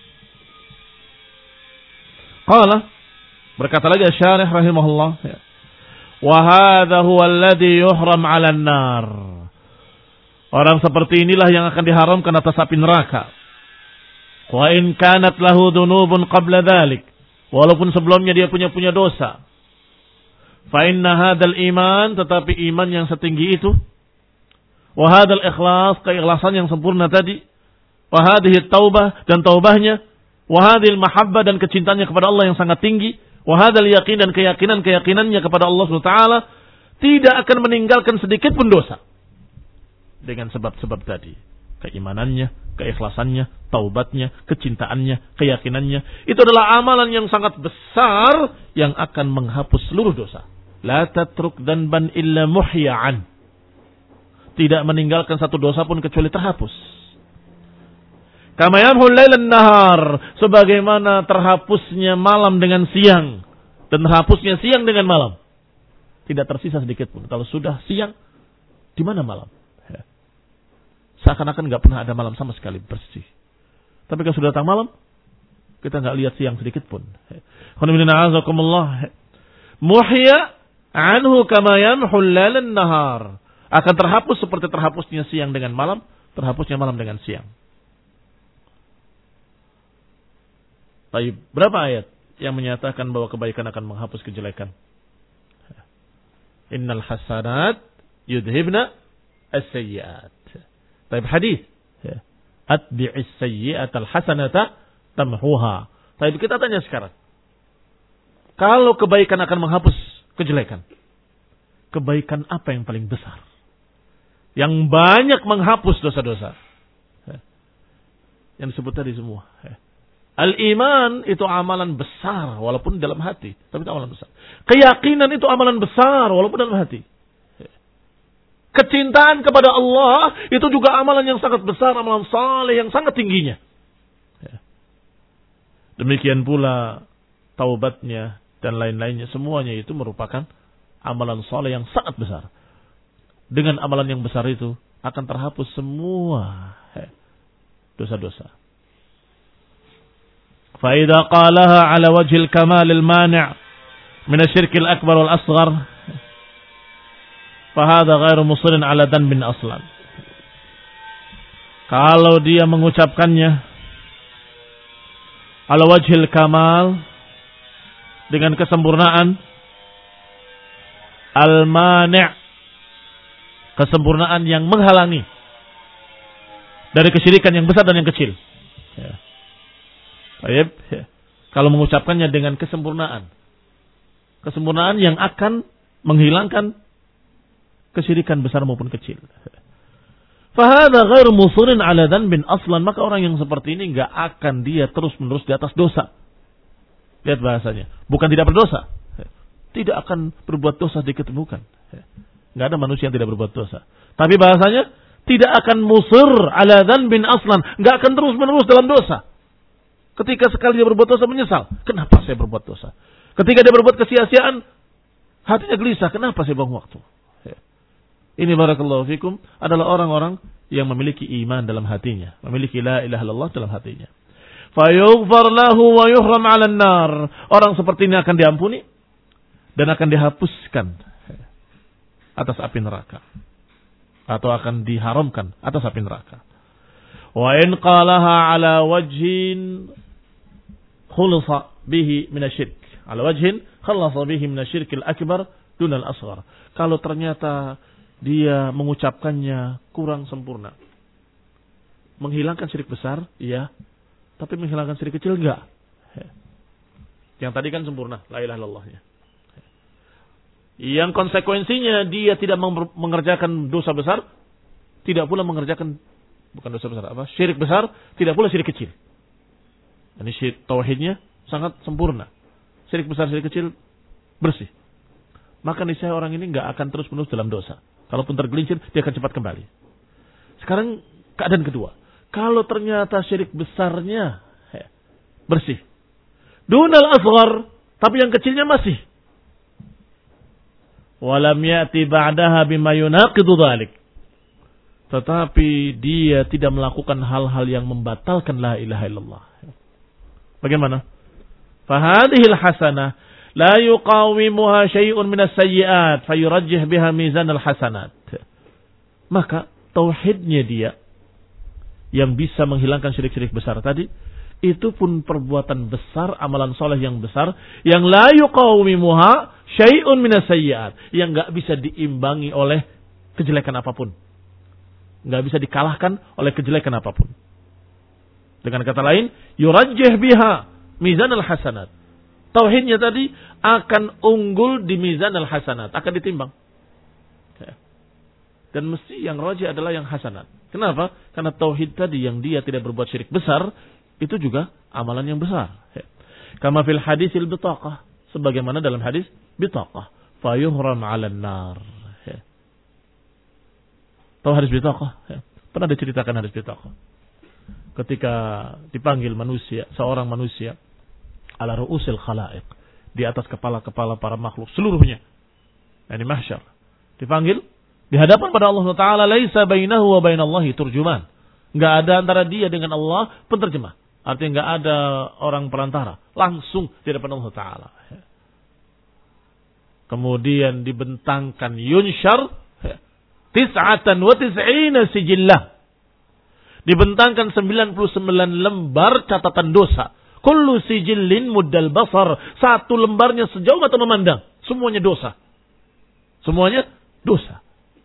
Qala, berkata lagi Asy-Syarih rahimahullah, wa hadza huwa alladhi yuhram 'alan nar. Orang seperti inilah yang akan diharamkan atas api neraka. Wa in kanat lahu dzunubun qabla dzalik, walaupun sebelumnya dia punya punya dosa. Fa inna hadzal iman, tetapi iman yang setinggi itu, wa hadzal ikhlas, keikhlasan yang sempurna tadi, wa hadhihi taubah, dan taubahnya, wa hadhil mahabbah, dan kecintaannya kepada Allah yang sangat tinggi, wa hadzal yaqin, dan keyakinan-keyakinannya kepada Allah Subhanahu wa taala, tidak akan meninggalkan sedikit pun dosa. Dengan sebab-sebab tadi, keimanannya, keikhlasannya, taubatnya, kecintaannya, keyakinannya, itu adalah amalan yang sangat besar yang akan menghapus seluruh dosa. La tatruk dzanban illa muhya'an. Tidak meninggalkan satu dosa pun kecuali terhapus. Kama yamhul lailan nahar, sebagaimana terhapusnya malam dengan siang dan terhapusnya siang dengan malam. Tidak tersisa sedikit pun. Kalau sudah siang, di mana malam? Seakan-akan nggak pernah ada malam sama sekali, bersih. Tapi kalau sudah datang malam, kita nggak lihat siang sedikit pun. Muhya anhu kama yamhul lailan nahar. Akan terhapus seperti terhapusnya siang dengan malam, terhapusnya malam dengan siang. Baik, berapa ayat yang menyatakan bahwa kebaikan akan menghapus kejelekan? Innal hasanat yudhibna as-sayyi'at. Baik, hadis. Atbi'is sayyi'atal hasanata tamhuha. Baik, kita tanya sekarang. Kalau kebaikan akan menghapus kejelekan, kebaikan apa yang paling besar? Yang banyak menghapus dosa-dosa. Yang disebut tadi semua. Al-iman itu amalan besar walaupun dalam hati. Tapi itu amalan besar. Keyakinan itu amalan besar walaupun dalam hati. Kecintaan kepada Allah itu juga amalan yang sangat besar. Amalan saleh yang sangat tingginya. Demikian pula taubatnya dan lain-lainnya. Semuanya itu merupakan amalan saleh yang sangat besar. Dengan amalan yang besar itu akan terhapus semua dosa-dosa. فإذا قالها على وجه الكمال المانع من الشرك الأكبر والأصغر فهذا غير مصر على ذنب أصلا. Kalau dia mengucapkannya ala wajhil kamal, dengan kesempurnaan, al-mani', kesempurnaan yang menghalangi dari kesyirikan yang besar dan yang kecil. Ya. Baik, ya. Kalau mengucapkannya dengan kesempurnaan, kesempurnaan yang akan menghilangkan kesyirikan besar maupun kecil. Fahadha ghairu musirin ala dhanbin aslan, maka orang yang seperti ini enggak akan dia terus-menerus di atas dosa. Lihat bahasanya, bukan tidak berdosa. Tidak akan berbuat dosa diketemukan. Enggak ada manusia yang tidak berbuat dosa. Tapi bahasanya tidak akan musir ala dhanbin aslan, enggak akan terus-menerus dalam dosa. Ketika sekali dia berbuat dosa menyesal, kenapa saya berbuat dosa? Ketika dia berbuat kesia-siaan, hatinya gelisah, kenapa saya buang waktu? Ini barakallahu fikum adalah orang-orang yang memiliki iman dalam hatinya, memiliki la ilaha illallah dalam hatinya. Fayughfar lahu wa yuhram 'alan nar. Orang seperti ini akan diampuni dan akan dihapuskan atas api neraka, atau akan diharamkan atas api neraka. Wa in qalaha 'ala wajhin khulasa bihi minasyirk, 'ala wajhin khalasa bihi minasyirkil akbar dunal asghar. Kalau ternyata dia mengucapkannya kurang sempurna, menghilangkan syirik besar, iya, tapi menghilangkan syirik kecil enggak. Yang tadi kan sempurna, la ilaha illallahnya. Yang konsekuensinya dia tidak mengerjakan dosa besar, tidak pula mengerjakan, bukan dosa besar, apa? Syirik besar, tidak pula syirik kecil. Ini syirik tauhidnya sangat sempurna. Syirik besar, syirik kecil bersih. Maka niscaya orang ini enggak akan terus-menerus dalam dosa. Kalaupun tergelincir, dia akan cepat kembali. Sekarang keadaan kedua. Kalau ternyata syirik besarnya he, bersih. Dunal asghar, tapi yang kecilnya masih. Walam ya'ti ba'daha bima yunaqidu dhalik. Tetapi dia tidak melakukan hal-hal yang membatalkan la ilaha illallah. Bagaimana? Fahadihil hasanah la yuqawimuha syai'un minas sayyi'at fayurajjih biha mizan al-hasanat. Maka tauhidnya dia yang bisa menghilangkan syirik-syirik besar tadi, itu pun perbuatan besar, amalan soleh yang besar, yang la yuqawimuha syai'un minas sayyi'at, yang enggak bisa diimbangi oleh kejelekan apapun. Enggak bisa dikalahkan oleh kejelekan apapun. Dengan kata lain, yurajjih biha mizan al-hasanat. Tauhidnya tadi akan unggul di mizan al-hasanat, akan ditimbang. Dan mesti yang rajih adalah yang hasanat. Kenapa? Karena tauhid tadi yang dia tidak berbuat syirik besar, itu juga amalan yang besar. Kama fil hadisil bitaqah, sebagaimana dalam hadis bitaqah, fayuhram 'alan nar. Tahu hadis bitaqah? Pernah diceritakan hadis bitaqah. Ketika dipanggil manusia, seorang manusia ala ru'usil khalaiq, di atas kepala-kepala para makhluk seluruhnya. Yani mahsyar. Dipanggil di hadapan pada Allah Taala, laisa bainahu wa bainallahi turjuman. Enggak ada antara dia dengan Allah penterjemah. Artinya enggak ada orang perantara, langsung di hadapan Allah Taala. Kemudian dibentangkan yunshar tis'atan wa tis'ina sijillah. Dibentangkan sembilan puluh sembilan lembar catatan dosa. Kullu sijillin muddal basar. Satu lembarnya sejauh mata memandang. Semuanya dosa. Semuanya dosa.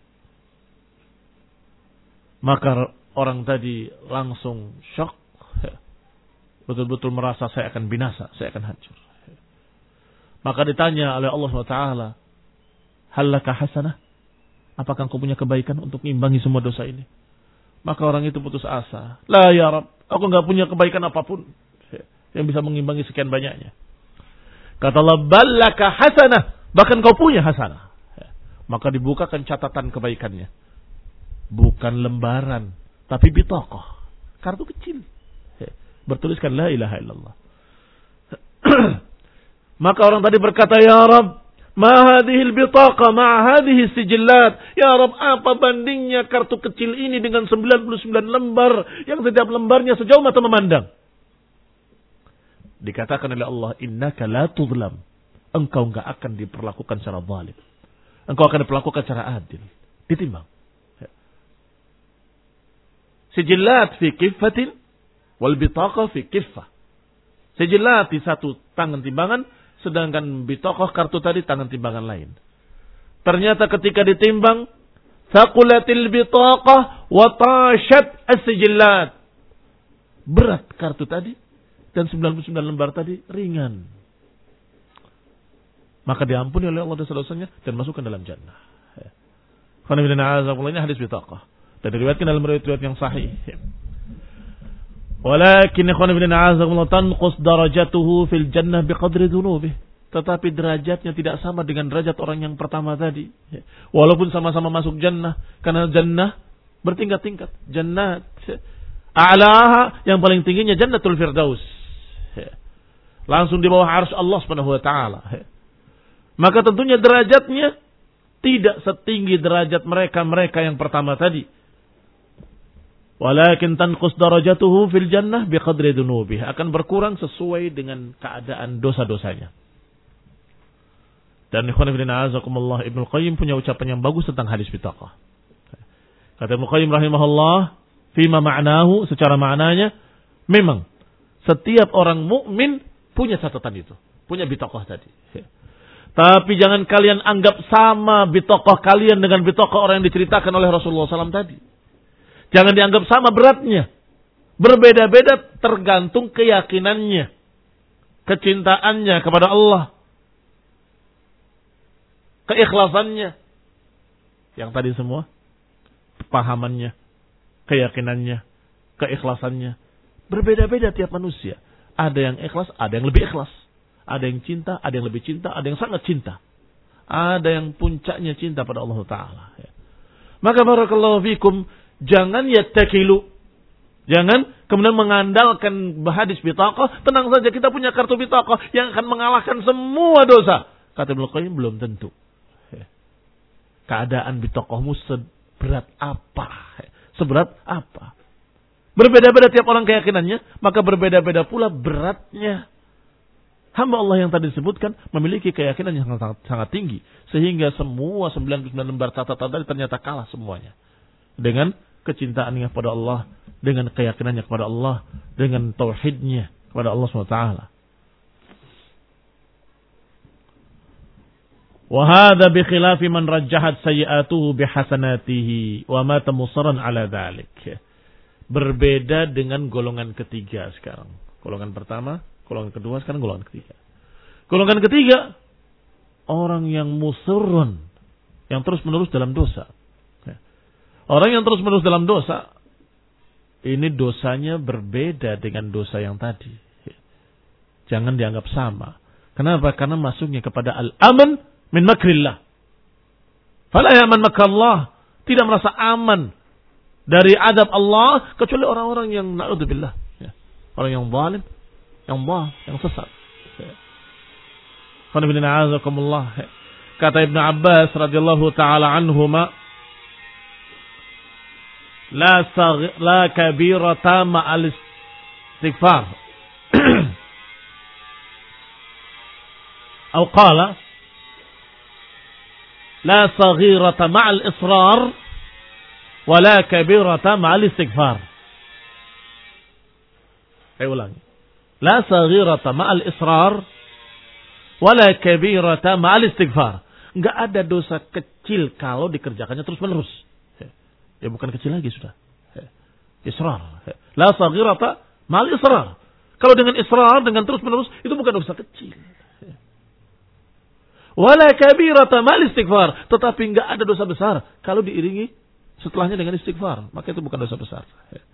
Maka orang tadi langsung syok. Betul-betul merasa saya akan binasa. Saya akan hancur. Maka ditanya oleh Allah subhanahu wa taala, hal laka hasanah? Apakah engkau punya kebaikan untuk mengimbangi semua dosa ini? Maka orang itu putus asa. La ya Rabb, aku enggak punya kebaikan apapun yang bisa mengimbangi sekian banyaknya. Kata Allah, bal laka hasanah, bahkan kau punya hasanah. Maka dibukakan catatan kebaikannya. Bukan lembaran, tapi bitaqah, kartu kecil. Bertuliskan la ilaha illallah. Maka orang tadi berkata, ya Rabb, ma hadhil bitaqa ma hadhihi sijillat. Ya Rabb, apa bandingnya kartu kecil ini dengan sembilan puluh sembilan lembar yang setiap lembarnya sejauh mata memandang. Dikatakan oleh Allah, innaka la tuzlam. Engkau enggak akan diperlakukan secara zalim. Engkau akan diperlakukan secara adil. Ditimbang. Sijillat fi kiffatin wal bitaqa fi kiffah. Sijillat di satu tangan timbangan, sedangkan bitaqah kartu tadi tangan timbangan lain. Ternyata ketika ditimbang, thaqulatil bitaqah wa tashat as-sijillat. Berat kartu tadi dan sembilan puluh sembilan lembar tadi ringan. Maka diampuni oleh Allah dosa-dosanya dan masukkan dalam jannah. Qul inna a'udzubillahi hadis bitaqah. Dan diriwayatkan dalam riwayat yang sahih. Walakin ikhwan ibn a'azakumullah tanqus darajatuhu fil jannah biqadri dhunubih. Tetapi derajatnya tidak sama dengan derajat orang yang pertama tadi. Walaupun sama-sama masuk jannah. Karena jannah bertingkat-tingkat. Jannat. A'laha yang paling tingginya jannatul firdaus. Langsung di bawah arsy Allah Subhanahu wa taala. Maka tentunya derajatnya tidak setinggi derajat mereka-mereka yang pertama tadi. Walakin tanqus darajatuhu fil jannah biqadri dzunubih, akan berkurang sesuai dengan keadaan dosa-dosanya. Dan ikhwan fillah azakumullah, Ibnu Qayyim punya ucapan yang bagus tentang hadis bitaqah. Kata Ibnu Qayyim rahimahullah, fima ma'nahu, secara maknanya memang setiap orang mukmin punya catatan itu, punya bitaqah tadi. Tapi jangan kalian anggap sama bitaqah kalian dengan bitaqah orang yang diceritakan oleh Rasulullah sallallahu alaihi wasallam tadi. Jangan dianggap sama beratnya. Berbeda-beda tergantung keyakinannya. Kecintaannya kepada Allah. Keikhlasannya. Yang tadi semua. Pahamannya. Keyakinannya. Keikhlasannya. Berbeda-beda tiap manusia. Ada yang ikhlas, ada yang lebih ikhlas. Ada yang cinta, ada yang lebih cinta, ada yang sangat cinta. Ada yang puncaknya cinta pada Allah Ta'ala. Maka barakallahu fikum, jangan yattakilu. Jangan kemudian mengandalkan hadis bitaqah. Tenang saja, kita punya kartu bitaqah yang akan mengalahkan semua dosa. Kata Ibnu Qayyim, belum tentu. Keadaan bitaqahmu seberat apa? Seberat apa? Berbeda-beda tiap orang keyakinannya, maka berbeda-beda pula beratnya. Hamba Allah yang tadi disebutkan memiliki keyakinan yang sangat, sangat tinggi. Sehingga semua sembilan puluh sembilan lembar catatan tadi ternyata kalah semuanya. Dengan kecintaannya kepada Allah, dengan keyakinannya kepada Allah, dengan tauhidnya kepada Allah subhanahu wa taala. Wa hadza bi khilafi man rajjahat sayyi'atuhu bihasanatihi wa mata musarran ala dzalik. Berbeda dengan golongan ketiga sekarang. Golongan pertama, golongan kedua, sekarang golongan ketiga. Golongan ketiga, orang yang musirrun, yang terus-menerus dalam dosa. Orang yang terus-menerus dalam dosa, ini dosanya berbeda dengan dosa yang tadi. Jangan dianggap sama. Kenapa? Karena masuknya kepada al-aman min makrillah. Fala ya'man makallah. Tidak merasa aman dari adab Allah kecuali orang-orang yang na'udzubillah. Orang yang zalim, yang bah, yang sesat. Kata Ibnu Abbas radhiyallahu taala anhuma, la sagh la kabirata ma'al istighfar. Atau qala La saghirata ma'al israr wa la kabirata ma'al istighfar. Saya ulangi. La saghirata ma'al israr wa la kabirata ma'al istighfar. Enggak ada dosa kecil kalau dikerjakannya terus-menerus. Ya bukan kecil lagi sudah. Israr. La saghirata ma'al israr. Kalau dengan israr, dengan terus-menerus, itu bukan dosa kecil. Wala kabirata ma'al istighfar. Tetapi enggak ada dosa besar kalau diiringi setelahnya dengan istighfar. Maka itu bukan dosa besar.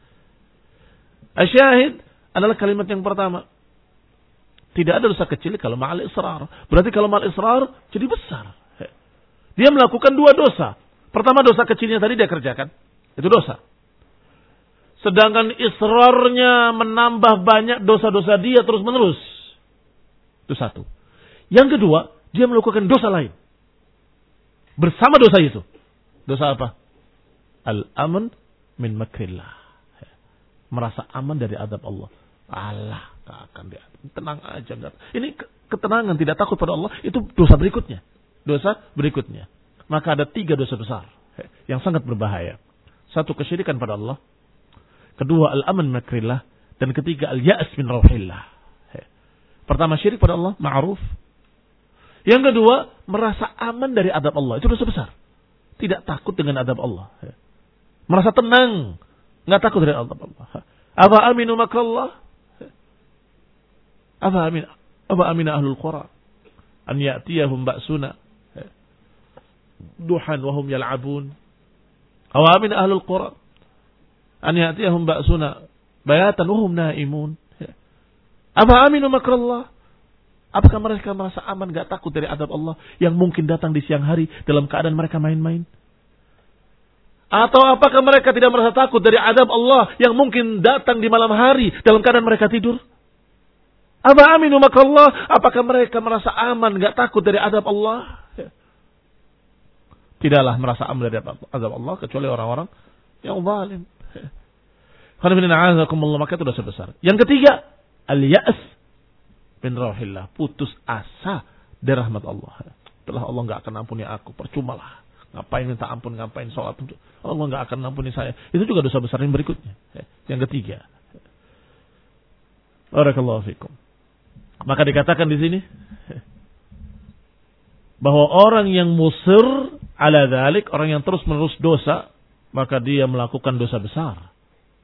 Asyahid adalah kalimat yang pertama. Tidak ada dosa kecil kalau ma'al israr. Berarti kalau ma'al israr, jadi besar. Dia melakukan dua dosa. Pertama dosa kecilnya tadi dia kerjakan. Itu dosa. Sedangkan israrnya menambah banyak dosa-dosa dia terus-menerus. Itu satu. Yang kedua, dia melakukan dosa lain. Bersama dosa itu. Dosa apa? Al-aman min makrillah. Merasa aman dari adab Allah. Allah tak akan dia. Tenang aja. Ini ketenangan, tidak takut pada Allah. Itu dosa berikutnya. Dosa berikutnya. Maka ada tiga dosa besar yang sangat berbahaya. Satu, kesyirikan pada Allah. Kedua, al-aman min makrillah. Dan ketiga, al-ya'as min rauhillah. Pertama, syirik pada Allah, ma'ruf. Yang kedua, merasa aman dari adab Allah. Itu dosa besar. Tidak takut dengan adab Allah. Merasa tenang. Nggak takut dari adab Allah. Aba aminu makrallah. Aba amin. Aba amina ahlul qura. An ya'tiyahum ba'suna. Duhan wahum yal'abun. Aba amina ahlul qura. An ya'tiyahum ba'suna. Bayatan wahum naimun. Aba aminu makrallah. Apakah mereka merasa aman, gak takut dari adab Allah yang mungkin datang di siang hari dalam keadaan mereka main-main? Atau apakah mereka tidak merasa takut dari adab Allah yang mungkin datang di malam hari dalam keadaan mereka tidur? Aba aminu makrallah. Apakah mereka merasa aman, gak takut dari adab Allah? Tidaklah merasa aman dari adab Allah kecuali orang-orang yang zalim. Maka itu dosa besar. Yang ketiga, al-ya'as min rauhillah, putus asa dari rahmat Allah. Setelah Allah enggak akan ampuni aku, percumalah. Ngapain minta ampun, ngapain sholat, Allah enggak akan ampuni saya. Itu juga dosa besar yang berikutnya. Yang ketiga. Barakallahu fikum. Maka dikatakan di sini bahwa orang yang musir ala dzalik, orang yang terus-menerus dosa, maka dia melakukan dosa besar.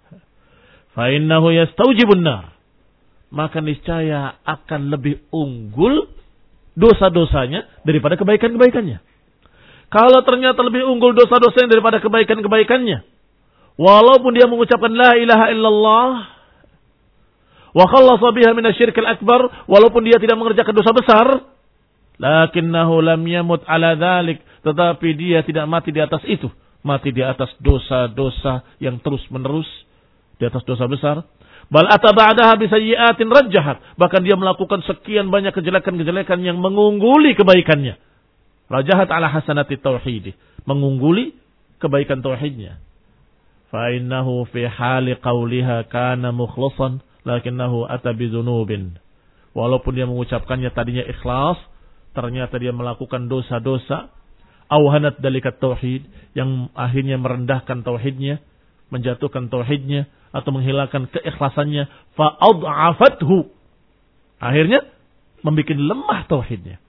Fa innahu yastaujibun nar. Maka niscaya akan lebih unggul dosa-dosanya daripada kebaikan-kebaikannya. Kalau ternyata lebih unggul dosa-dosanya daripada kebaikan-kebaikannya, walaupun dia mengucapkan la ilaha illallah wa khallasa biha minasyirkil akbar, walaupun dia tidak mengerjakan dosa besar, lakinnahu lam yamut ala dzalik, tetapi dia tidak mati di atas itu, mati di atas dosa-dosa yang terus-menerus, di atas dosa besar. Bal ataba'daha bisayyi'atin rajjahat. Bahkan dia melakukan sekian banyak kejelekan-kejelekan yang mengungguli kebaikannya. Rajahat ala hasanati tauhid. Mengungguli kebaikan tauhidnya. Fa innahu fi hali qawliha kana mukhlishan lakinnahu ata bidzunubin. Walaupun dia mengucapkannya tadinya ikhlas, ternyata dia melakukan dosa-dosa awhanat dalikat tauhid yang akhirnya merendahkan tauhidnya, menjatuhkan tauhidnya atau menghilangkan keikhlasannya, fa'ad'afathu. Akhirnya membuat lemah tauhidnya.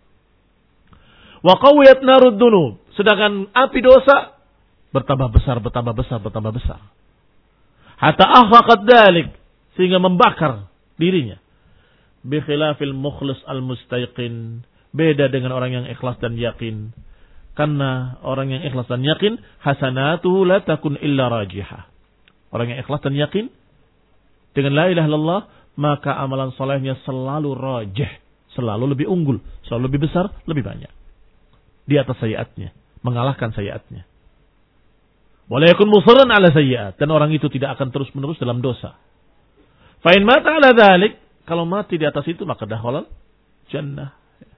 Wa qawiyat narud dunub. Sedangkan api dosa bertambah besar, bertambah besar, bertambah besar. Hatta ahfaqat dalik, sehingga membakar dirinya. Bi khilafil mukhlis al-mustaiqin. Beda dengan orang yang ikhlas dan yakin. Karena orang yang ikhlas dan yakin, hasanatuhu la takun illa rajihah. Orang yang ikhlas dan yakin dengan la ilaha illallah, maka amalan solehnya selalu rajih, selalu lebih unggul, selalu lebih besar, lebih banyak di atas sayyiatnya, mengalahkan sayyiatnya. Wala yakun musirran ala sayyiat, dan orang itu tidak akan terus-menerus dalam dosa. Fa in mata ala dzalik, kalau mati di atas itu maka dakhala jannah.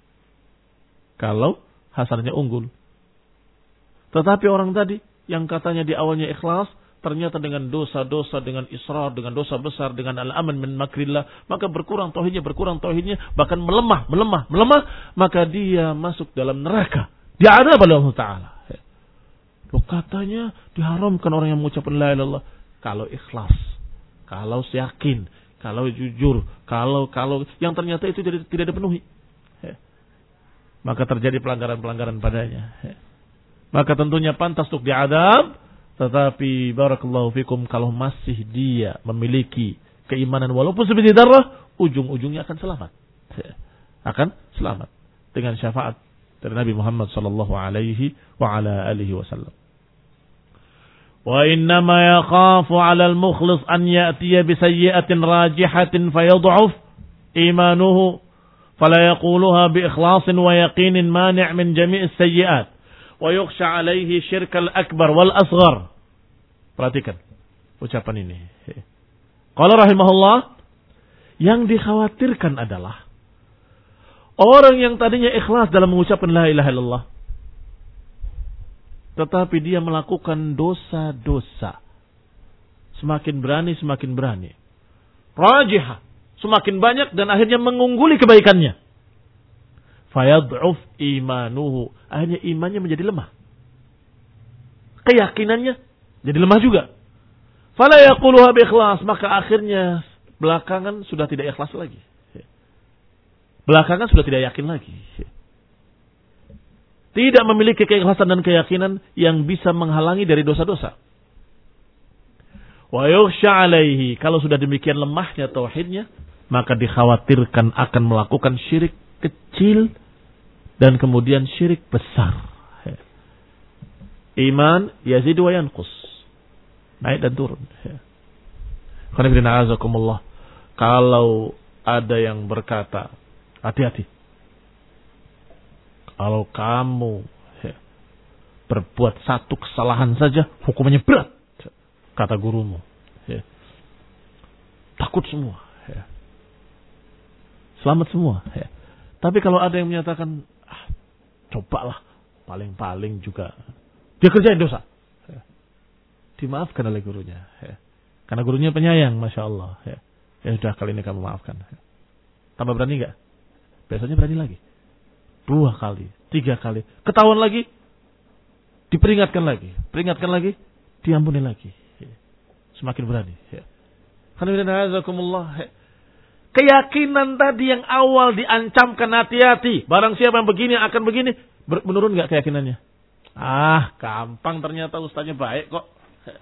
Kalau hasanatnya unggul. Tetapi orang tadi yang katanya di awalnya ikhlas, ternyata dengan dosa-dosa, dengan israr, dengan dosa besar, dengan al-aman min makrillah, maka berkurang tauhidnya, berkurang tauhidnya, bahkan melemah, melemah, melemah, maka dia masuk dalam neraka Diadab oleh Allah Ta'ala. Loh, katanya diharamkan orang yang mengucapkan la ilaha illallah kalau ikhlas, kalau yakin, kalau jujur, kalau kalau yang ternyata itu tidak, tidak dipenuhi. Maka terjadi pelanggaran-pelanggaran padanya. Maka tentunya pantas untuk diadab. Tetapi barakallahu fikum, kalau masih dia memiliki keimanan walaupun sebiji darah, ujung-ujungnya akan selamat. Akan selamat dengan syafaat dari Nabi Muhammad sallallahu alaihi wa ala alihi wasallam. Wa innama yakhafu 'ala al-mukhlis an ya'tiya bi sayyi'atin rajihatin fayad'uf imanuhu fala yaquluha bi ikhlasin wa yaqinin mani' min jami' as-sayyi'at wa yukhsha 'alaihi syirkal akbar wal asghar. Perhatikan ucapan ini. Qala rahimahullah, yang dikhawatirkan adalah orang yang tadinya ikhlas dalam mengucapkan la ilaha illallah, tetapi dia melakukan dosa-dosa. Semakin berani, semakin berani. Rajihah, semakin banyak dan akhirnya mengungguli kebaikannya. Fayad'uf imanuhu, akhirnya imannya menjadi lemah. Keyakinannya jadi lemah juga. Fala yaquluha bi ikhlas, maka akhirnya belakangan sudah tidak ikhlas lagi. Belakangan sudah tidak yakin lagi. Tidak memiliki keikhlasan dan keyakinan yang bisa menghalangi dari dosa-dosa. Wa yukhsha alaihi, kalau sudah demikian lemahnya tauhidnya, maka dikhawatirkan akan melakukan syirik kecil dan kemudian syirik besar. Iman yazidu wa yanqus, naik dan turun. Kalau ada yang berkata, hati-hati, kalau kamu ya, berbuat satu kesalahan saja, hukumannya berat, kata gurumu. Ya. Takut semua. Ya. Selamat semua. Ya. Tapi kalau ada yang menyatakan, ah, cobalah, paling-paling juga dia kerjain dosa. Ya. Dimaafkan oleh gurunya. Ya. Karena gurunya penyayang, Masya Allah. Ya. Ya sudah, kali ini kamu maafkan. Ya. Tambah berani gak? Biasanya berani lagi. Dua kali, tiga kali. Ketahuan lagi, diperingatkan lagi. Peringatkan lagi, diampuni lagi. Semakin berani. Keyakinan tadi yang awal diancamkan hati-hati. Barang siapa yang begini akan begini. Menurun gak keyakinannya? Ah, gampang ternyata ustaznya baik kok.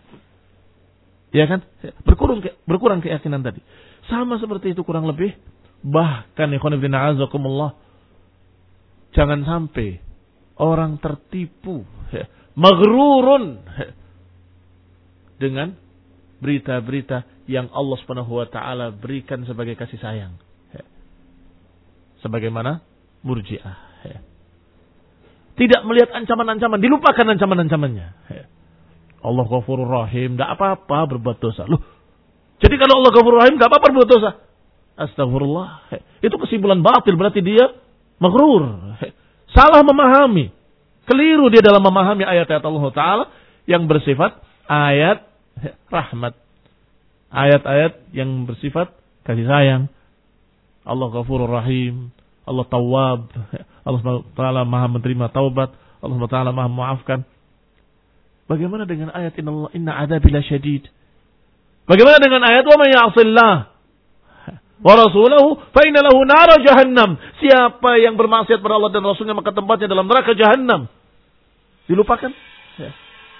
Ya kan? Berkurang, berkurang keyakinan tadi. Sama seperti itu kurang lebih. Bahkan ikhwan fillah azakumullah, jangan sampai orang tertipu, ya, maghrurun ya, dengan berita-berita yang Allah Subhanahu wa taala berikan sebagai kasih sayang. Ya. Sebagaimana Murji'ah. Ya. Tidak melihat ancaman-ancaman, dilupakan ancaman-ancamannya. Ya. Allah Ghafurur Rahim, tidak apa-apa berbuat dosa. Loh, jadi kalau Allah Ghafurur Rahim, tidak apa-apa berbuat dosa. Astagfirullah. Itu kesimpulan batil, berarti dia maghrur. Salah memahami. Keliru dia dalam memahami ayat-ayat Allah Ta'ala yang bersifat ayat rahmat. Ayat-ayat yang bersifat kasih sayang. Allah Ghafurur Rahim. Allah Tawwab. Allah Ta'ala maha menerima taubat. Allah Ta'ala maha memaafkan. Bagaimana dengan ayat inna, inna adabi la syadid? Bagaimana dengan ayat wa man ya'sillah wa rasulahu fa inna lahu nara jahannam? Siapa yang bermaksiat pada Allah dan Rasulnya maka tempatnya dalam neraka jahannam. Dilupakan? Ya.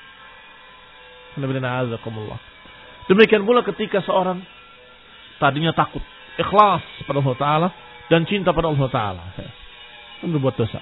Demikian pula ketika seorang tadinya takut, ikhlas pada Allah Ta'ala dan cinta pada Allah Ta'ala, ya, berbuat dosa.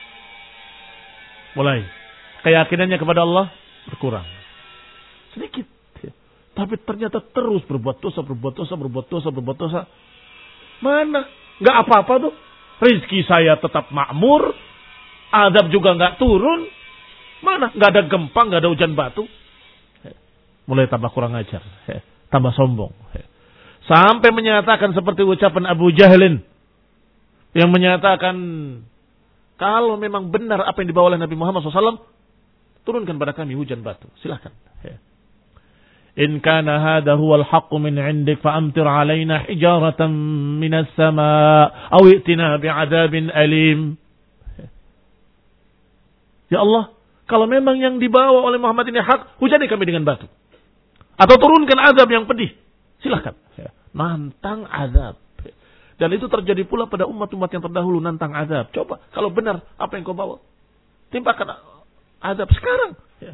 Mulai keyakinannya kepada Allah berkurang. Sedikit. Ya. Tapi ternyata terus berbuat dosa, berbuat dosa, berbuat dosa, berbuat dosa. Mana? Gak apa-apa tuh. Rizki saya tetap makmur. Adab juga gak turun. Mana? Gak ada gempa, gak ada hujan batu. Mulai tambah kurang ajar. Tambah sombong. Sampai menyatakan seperti ucapan Abu Jahlin. Yang menyatakan, kalau memang benar apa yang dibawa oleh Nabi Muhammad shallallahu alaihi wasallam, turunkan pada kami hujan batu. Silakan. In kana hadha huwal haqqu min 'indik fa amtir 'alaina hijaratan minas sama' aw i'tina bi'adzabin alim. Ya Allah, kalau memang yang dibawa oleh Muhammad ini hak, hujani kami dengan batu. Atau turunkan azab yang pedih. Silahkan. Ya. Nantang azab. Dan itu terjadi pula pada umat-umat yang terdahulu, nantang azab. Coba, kalau benar apa yang kau bawa, timpakan azab sekarang. Ya.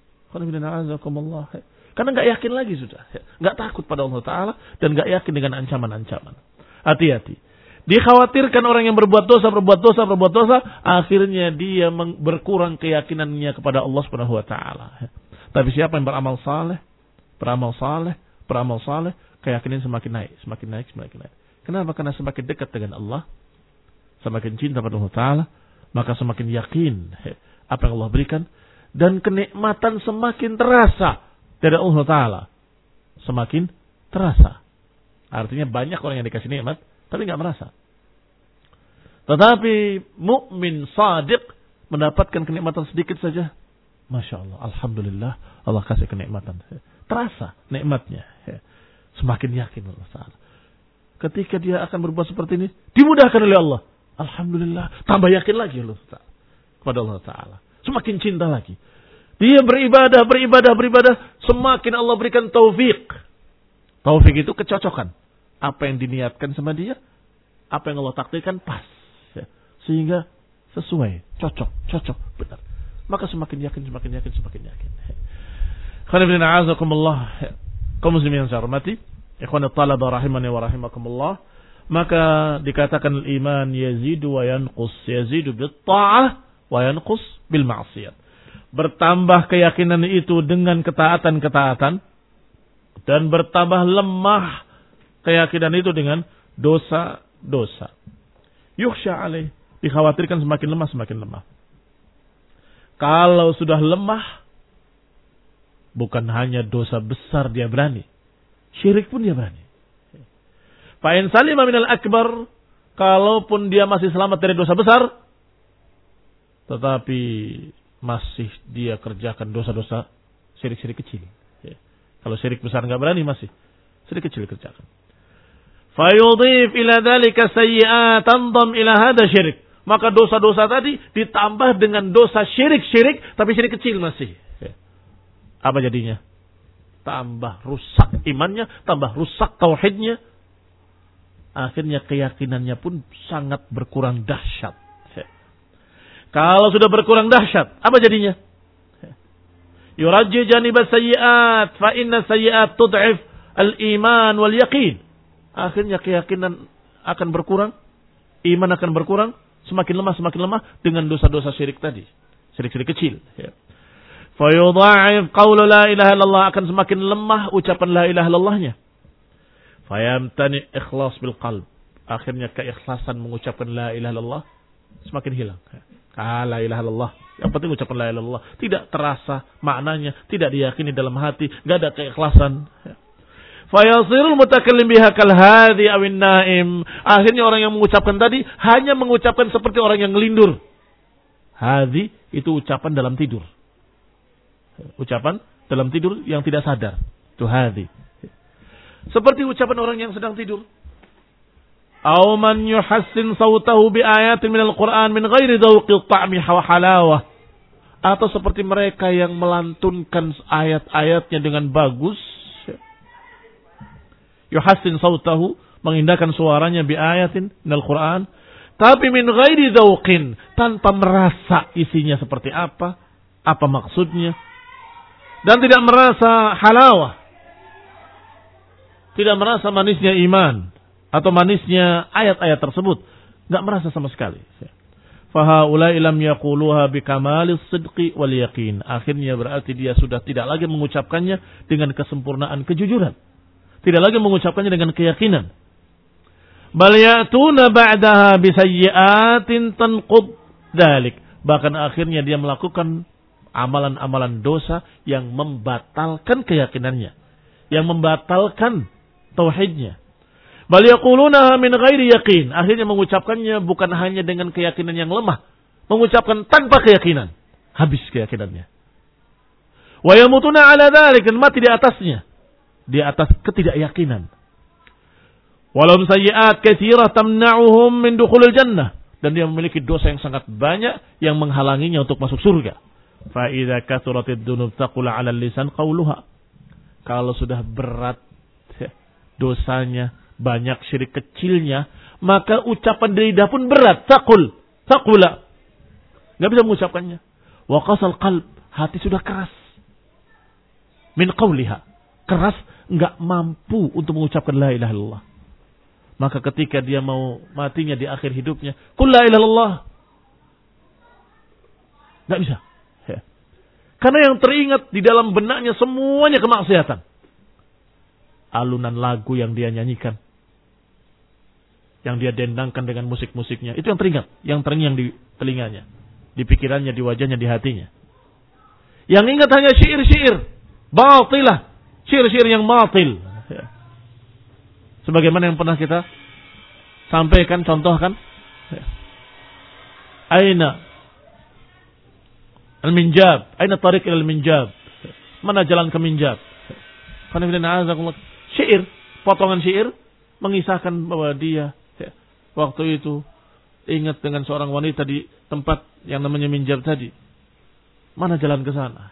Karena nggak yakin lagi sudah. Ya. Nggak takut pada Allah Ta'ala dan nggak yakin dengan ancaman-ancaman. Hati-hati. Dikhawatirkan orang yang berbuat dosa, berbuat dosa, berbuat dosa, akhirnya dia berkurang keyakinannya kepada Allah Subhanahu wa taala. Tapi siapa yang beramal saleh, beramal saleh, beramal saleh, keyakinan semakin naik, semakin naik, semakin naik. Kenapa? Karena semakin dekat dengan Allah, semakin cinta pada Allah Ta'ala, maka semakin yakin apa yang Allah berikan, dan kenikmatan semakin terasa dari Allah Ta'ala, semakin terasa. Artinya banyak orang yang dikasih nikmat, tapi nggak merasa. Tetapi mukmin sadiq mendapatkan kenikmatan sedikit saja, masya Allah, alhamdulillah, Allah kasih kenikmatan, terasa nikmatnya, semakin yakin Allah Ta'ala. Ketika dia akan berbuat seperti ini, dimudahkan oleh Allah, alhamdulillah, tambah yakin lagi Allah Ta'ala kepada Allah Ta'ala, semakin cinta lagi. Dia beribadah, beribadah, beribadah, semakin Allah berikan taufik. Taufik itu kecocokan. Apa yang diniatkan sama dia, apa yang Allah takdirkan pas. Ya. Sehingga sesuai, cocok, cocok, benar. Maka semakin yakin, semakin yakin, semakin yakin. Khairuddin a'azakumullah. Kaum muslimin yang saya hormati, ikhwan talaba rahimani wa rahimakumullah, maka dikatakan iman yazidu wa yanqus, yazidu bil ta'ah wa yanqus bil ma'siyah. Bertambah keyakinan itu dengan ketaatan-ketaatan, dan bertambah lemah keyakinan itu dengan dosa-dosa. Yukhsha alaih, dikhawatirkan semakin lemah, semakin lemah. Kalau sudah lemah, bukan hanya dosa besar dia berani, syirik pun dia berani. Fa'in salima minal akbar, kalaupun dia masih selamat dari dosa besar, tetapi masih dia kerjakan dosa-dosa syirik-syirik kecil. Ya. Kalau syirik besar nggak berani, masih syirik kecil kerjakan. Fayudhif ila dzalika sayyi'atan dham ila hada syirik. Maka dosa-dosa tadi ditambah dengan dosa syirik-syirik, tapi syirik kecil masih. Ya. Apa jadinya? Tambah rusak imannya, tambah rusak tauhidnya. Akhirnya keyakinannya pun sangat berkurang dahsyat. Kalau sudah berkurang dahsyat, apa jadinya? Yurajji janibat sayyi'at, fa inna sayyi'at tud'if al-iman wal yaqin. Akhirnya keyakinan akan berkurang, iman akan berkurang, semakin lemah, semakin lemah dengan dosa-dosa syirik tadi. Syirik-syirik kecil. Fa yudha'if qawlu la ilaha illallah, akan semakin lemah ucapan la ilaha illallahnya. Fa yamtani ikhlas bil qalb. Akhirnya keikhlasan mengucapkan la ilaha illallah semakin hilang. Ah, la ilaha illallah. Yang penting ucapan la ilaha illallah. Tidak terasa maknanya, tidak diyakini dalam hati, enggak ada keikhlasan. Fayasirul mutakallim biha kal hadi awin naim. Akhirnya orang yang mengucapkan tadi hanya mengucapkan seperti orang yang ngelindur. Hadi itu ucapan dalam tidur. Ucapan dalam tidur yang tidak sadar. Itu hadi. Seperti ucapan orang yang sedang tidur. Aw man yuhassin sautahu bi ayatin minal Qur'an min ghairi dzauqi ta'mi wa halawah. Atau seperti mereka yang melantunkan ayat-ayatnya dengan bagus. Yuhassin sautahu, mengindahkan suaranya bi ayatin minal Qur'an, tapi min ghairi dzauqin, tanpa merasa isinya seperti apa, apa maksudnya, dan tidak merasa halawah, tidak merasa manisnya iman atau manisnya ayat-ayat tersebut, enggak merasa sama sekali. Fahaulai lam yaquluha bikamalis sidqi wal yaqin. Akhirnya berarti dia sudah tidak lagi mengucapkannya dengan kesempurnaan kejujuran, tidak lagi mengucapkannya dengan keyakinan. Bal ya'tuna ba'daha bisayyi'atin tanqud dzalik. Bahkan akhirnya dia melakukan amalan-amalan dosa yang membatalkan keyakinannya, yang membatalkan tauhidnya. Bal yaqulunaha min ghairi yaqin. Akhirnya mengucapkannya bukan hanya dengan keyakinan yang lemah, mengucapkan tanpa keyakinan, habis keyakinannya. Wa yamutuna ala dzalik, dan mati di atasnya, di atas ketidakyakinan. Walau sayyi'at katsirah tamna'uhum min dukhulil jannah. dan dia memiliki dosa yang sangat banyak yang menghalanginya untuk masuk surga. Fa idza kathuratid dunub taqula 'ala lisan qawluha. Kalau sudah berat dosanya, banyak syirik kecilnya, maka ucapan di lidah pun berat. Taqul, taqula. Enggak bisa mengucapkannya. Wa qasal qalb, hati sudah keras. Min qawliha, keras, enggak mampu untuk mengucapkan la ilaha illallah. Maka ketika dia mau matinya di akhir hidupnya, qul la ilaha illallah. Enggak bisa. Ya. Karena yang teringat di dalam benaknya semuanya kemaksiatan. Alunan lagu yang dia nyanyikan, yang dia dendangkan dengan musik-musiknya, itu yang teringat, yang terngiang di telinganya, di pikirannya, di wajahnya, di hatinya. Yang ingat hanya syair-syair batilah, syair-syair yang batil. Ya. Sebagaimana yang pernah kita sampaikan, contohkan. Ya. Aina al-minjab, aina tariq ila al-minjab. Mana jalan ke minjab? Karena syair, potongan syair mengisahkan bahwa dia ya, waktu itu ingat dengan seorang wanita di tempat yang namanya minjab tadi. Mana jalan ke sana?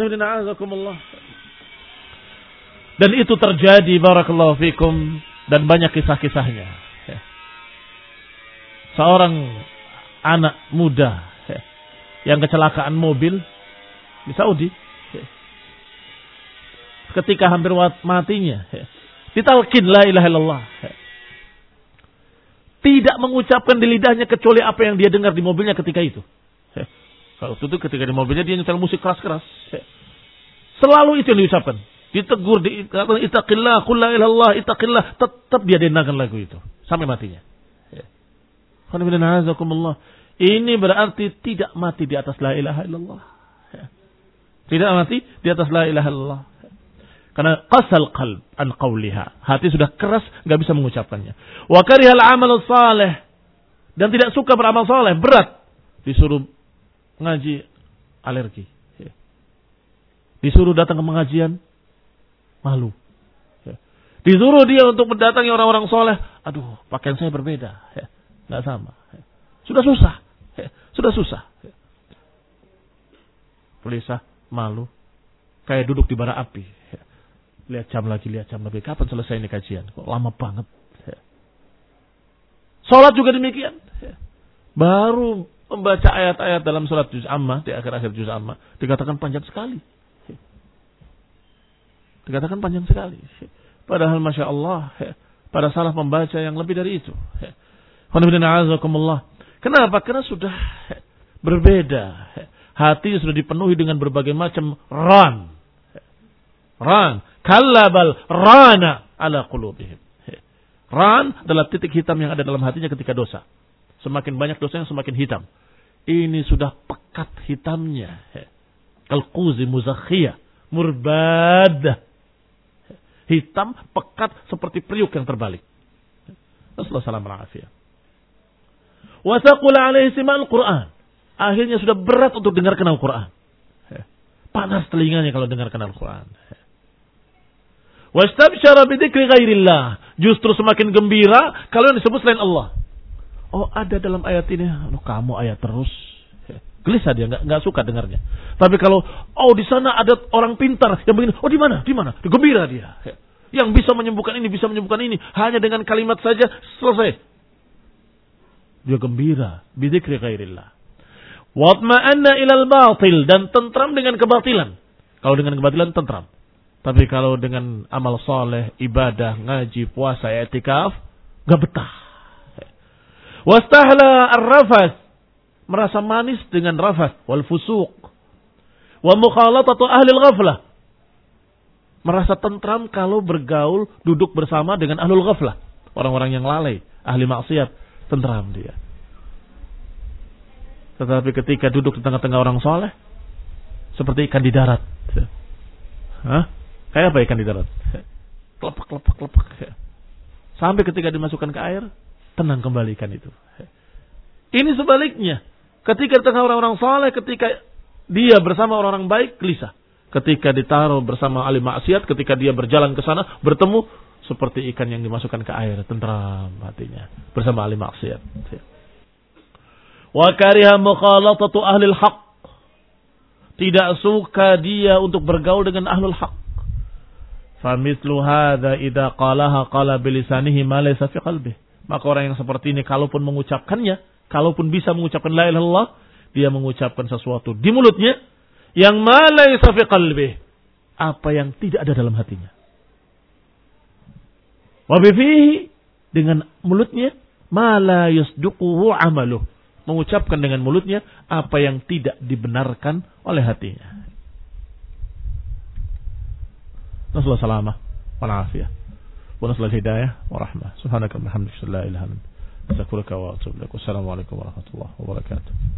Dan itu terjadi, barakallahu fikum, dan banyak kisah-kisahnya. Ya. Seorang anak muda ya, yang kecelakaan mobil di Saudi. Ya. Ketika hampir matinya, ya, ditalkin la ilaha illallah. Ya. Tidak mengucapkan di lidahnya kecuali apa yang dia dengar di mobilnya ketika itu. Ya. Kalau itu ketika di mobilnya dia nyetel musik keras-keras. Ya. Selalu itu yang diucapkan. Ditegur, di, itaqillah, qul la ilaha illallah, itaqillah. Tetap dia dengarkan lagu itu sampai matinya. Ya. Ini berarti tidak mati di atas la ilaha illallah. Ya. Tidak mati di atas la ilaha illallah. Karena qasal qalb an qawliha. Hati sudah keras, enggak bisa mengucapkannya. Wa karihal amal salih. Dan tidak suka beramal saleh, berat. Disuruh ngaji, alergi. Disuruh datang ke pengajian, malu. Disuruh dia untuk mendatangi orang-orang saleh, aduh, pakaian saya berbeda. Enggak sama. Sudah susah. Sudah susah. Gelisah, malu. Kayak duduk di bara api. Lihat jam lagi, lihat jam lagi. Kapan selesai ini kajian? Kok lama banget. Salat juga demikian. Baru membaca ayat-ayat dalam salat juz amma, di akhir-akhir juz amma, dikatakan panjang sekali. Dikatakan panjang sekali. Padahal Masya Allah, pada salah membaca yang lebih dari itu. Kenapa? Karena sudah berbeda. Hati sudah dipenuhi dengan berbagai macam ran. Ran. Kallabal rana ala qulubihim. Ran adalah titik hitam yang ada dalam hatinya ketika dosa. Semakin banyak dosa yang semakin hitam. Ini sudah pekat hitamnya. Kalquzi muzakhiyah. Murbadah. Hitam, pekat seperti periuk yang terbalik. Assalamualaikum warahmatullahi wabarakatuh. Wa taqula alaihi sima'al Qur'an. Akhirnya sudah berat untuk dengarkan Al-Quran. Panas telinganya kalau dengarkan Al-Quran. Wastabsyara bidzikri ghairillah. Justru semakin gembira kalau yang disebut selain Allah. Oh, ada dalam ayat ini. Oh, kamu ayat terus. Gelisah dia, enggak enggak suka dengarnya. Tapi kalau oh di sana ada orang pintar yang begini, oh di mana? Di mana? Gembira dia. Yang bisa menyembuhkan ini, bisa menyembuhkan ini hanya dengan kalimat saja selesai. Dia gembira bidzikri ghairillah. Watma'anna ilal batil, dan tentram dengan kebatilan. Kalau dengan kebatilan tentram. Tapi kalau dengan amal soleh, ibadah, ngaji, puasa, i'tikaf, gak betah. Wastahla ar-rafas, merasa manis dengan rafas, wal fusuq, wa mukhalatatu ahli al-ghaflah, merasa tentram kalau bergaul, duduk bersama dengan ahlul ghaflah, orang-orang yang lalai, ahli maksiat, tentram dia. Tetapi ketika duduk di tengah-tengah orang soleh, seperti ikan di darat. Hah? Kayak apa ikan di darat? Kelepak, kelepak, kelepak. Sampai ketika dimasukkan ke air, tenang kembali ikan itu. Ini sebaliknya. Ketika di tengah orang-orang soleh, ketika dia bersama orang-orang baik, gelisah. Ketika ditaruh bersama ahli maksiat, ketika dia berjalan ke sana, bertemu, seperti ikan yang dimasukkan ke air, tentram hatinya. Bersama ahli maksiat. Wa kariha mukhalatatu ahli al-haq. Tidak suka dia untuk bergaul dengan ahlul haq. Famithlu hadza idza qalaha qala bilisanihi ma laysa fi qalbihi. Maka orang yang seperti ini kalaupun mengucapkannya, kalaupun bisa mengucapkan la ilaha illallah, dia mengucapkan sesuatu di mulutnya yang ma laysa fi qalbihi, apa yang tidak ada dalam hatinya. Wa bihi, dengan mulutnya ma la yasduquhu amaluh, mengucapkan dengan mulutnya apa yang tidak dibenarkan oleh hatinya. Nasallahu salamah wal afiyah. Wa nasallahu hidayah wa rahmah. Subhanaka wa bihamdika la ilaha illa anta astaghfiruka wa atubu ilaik. Wassalamu alaikum warahmatullahi wabarakatuh.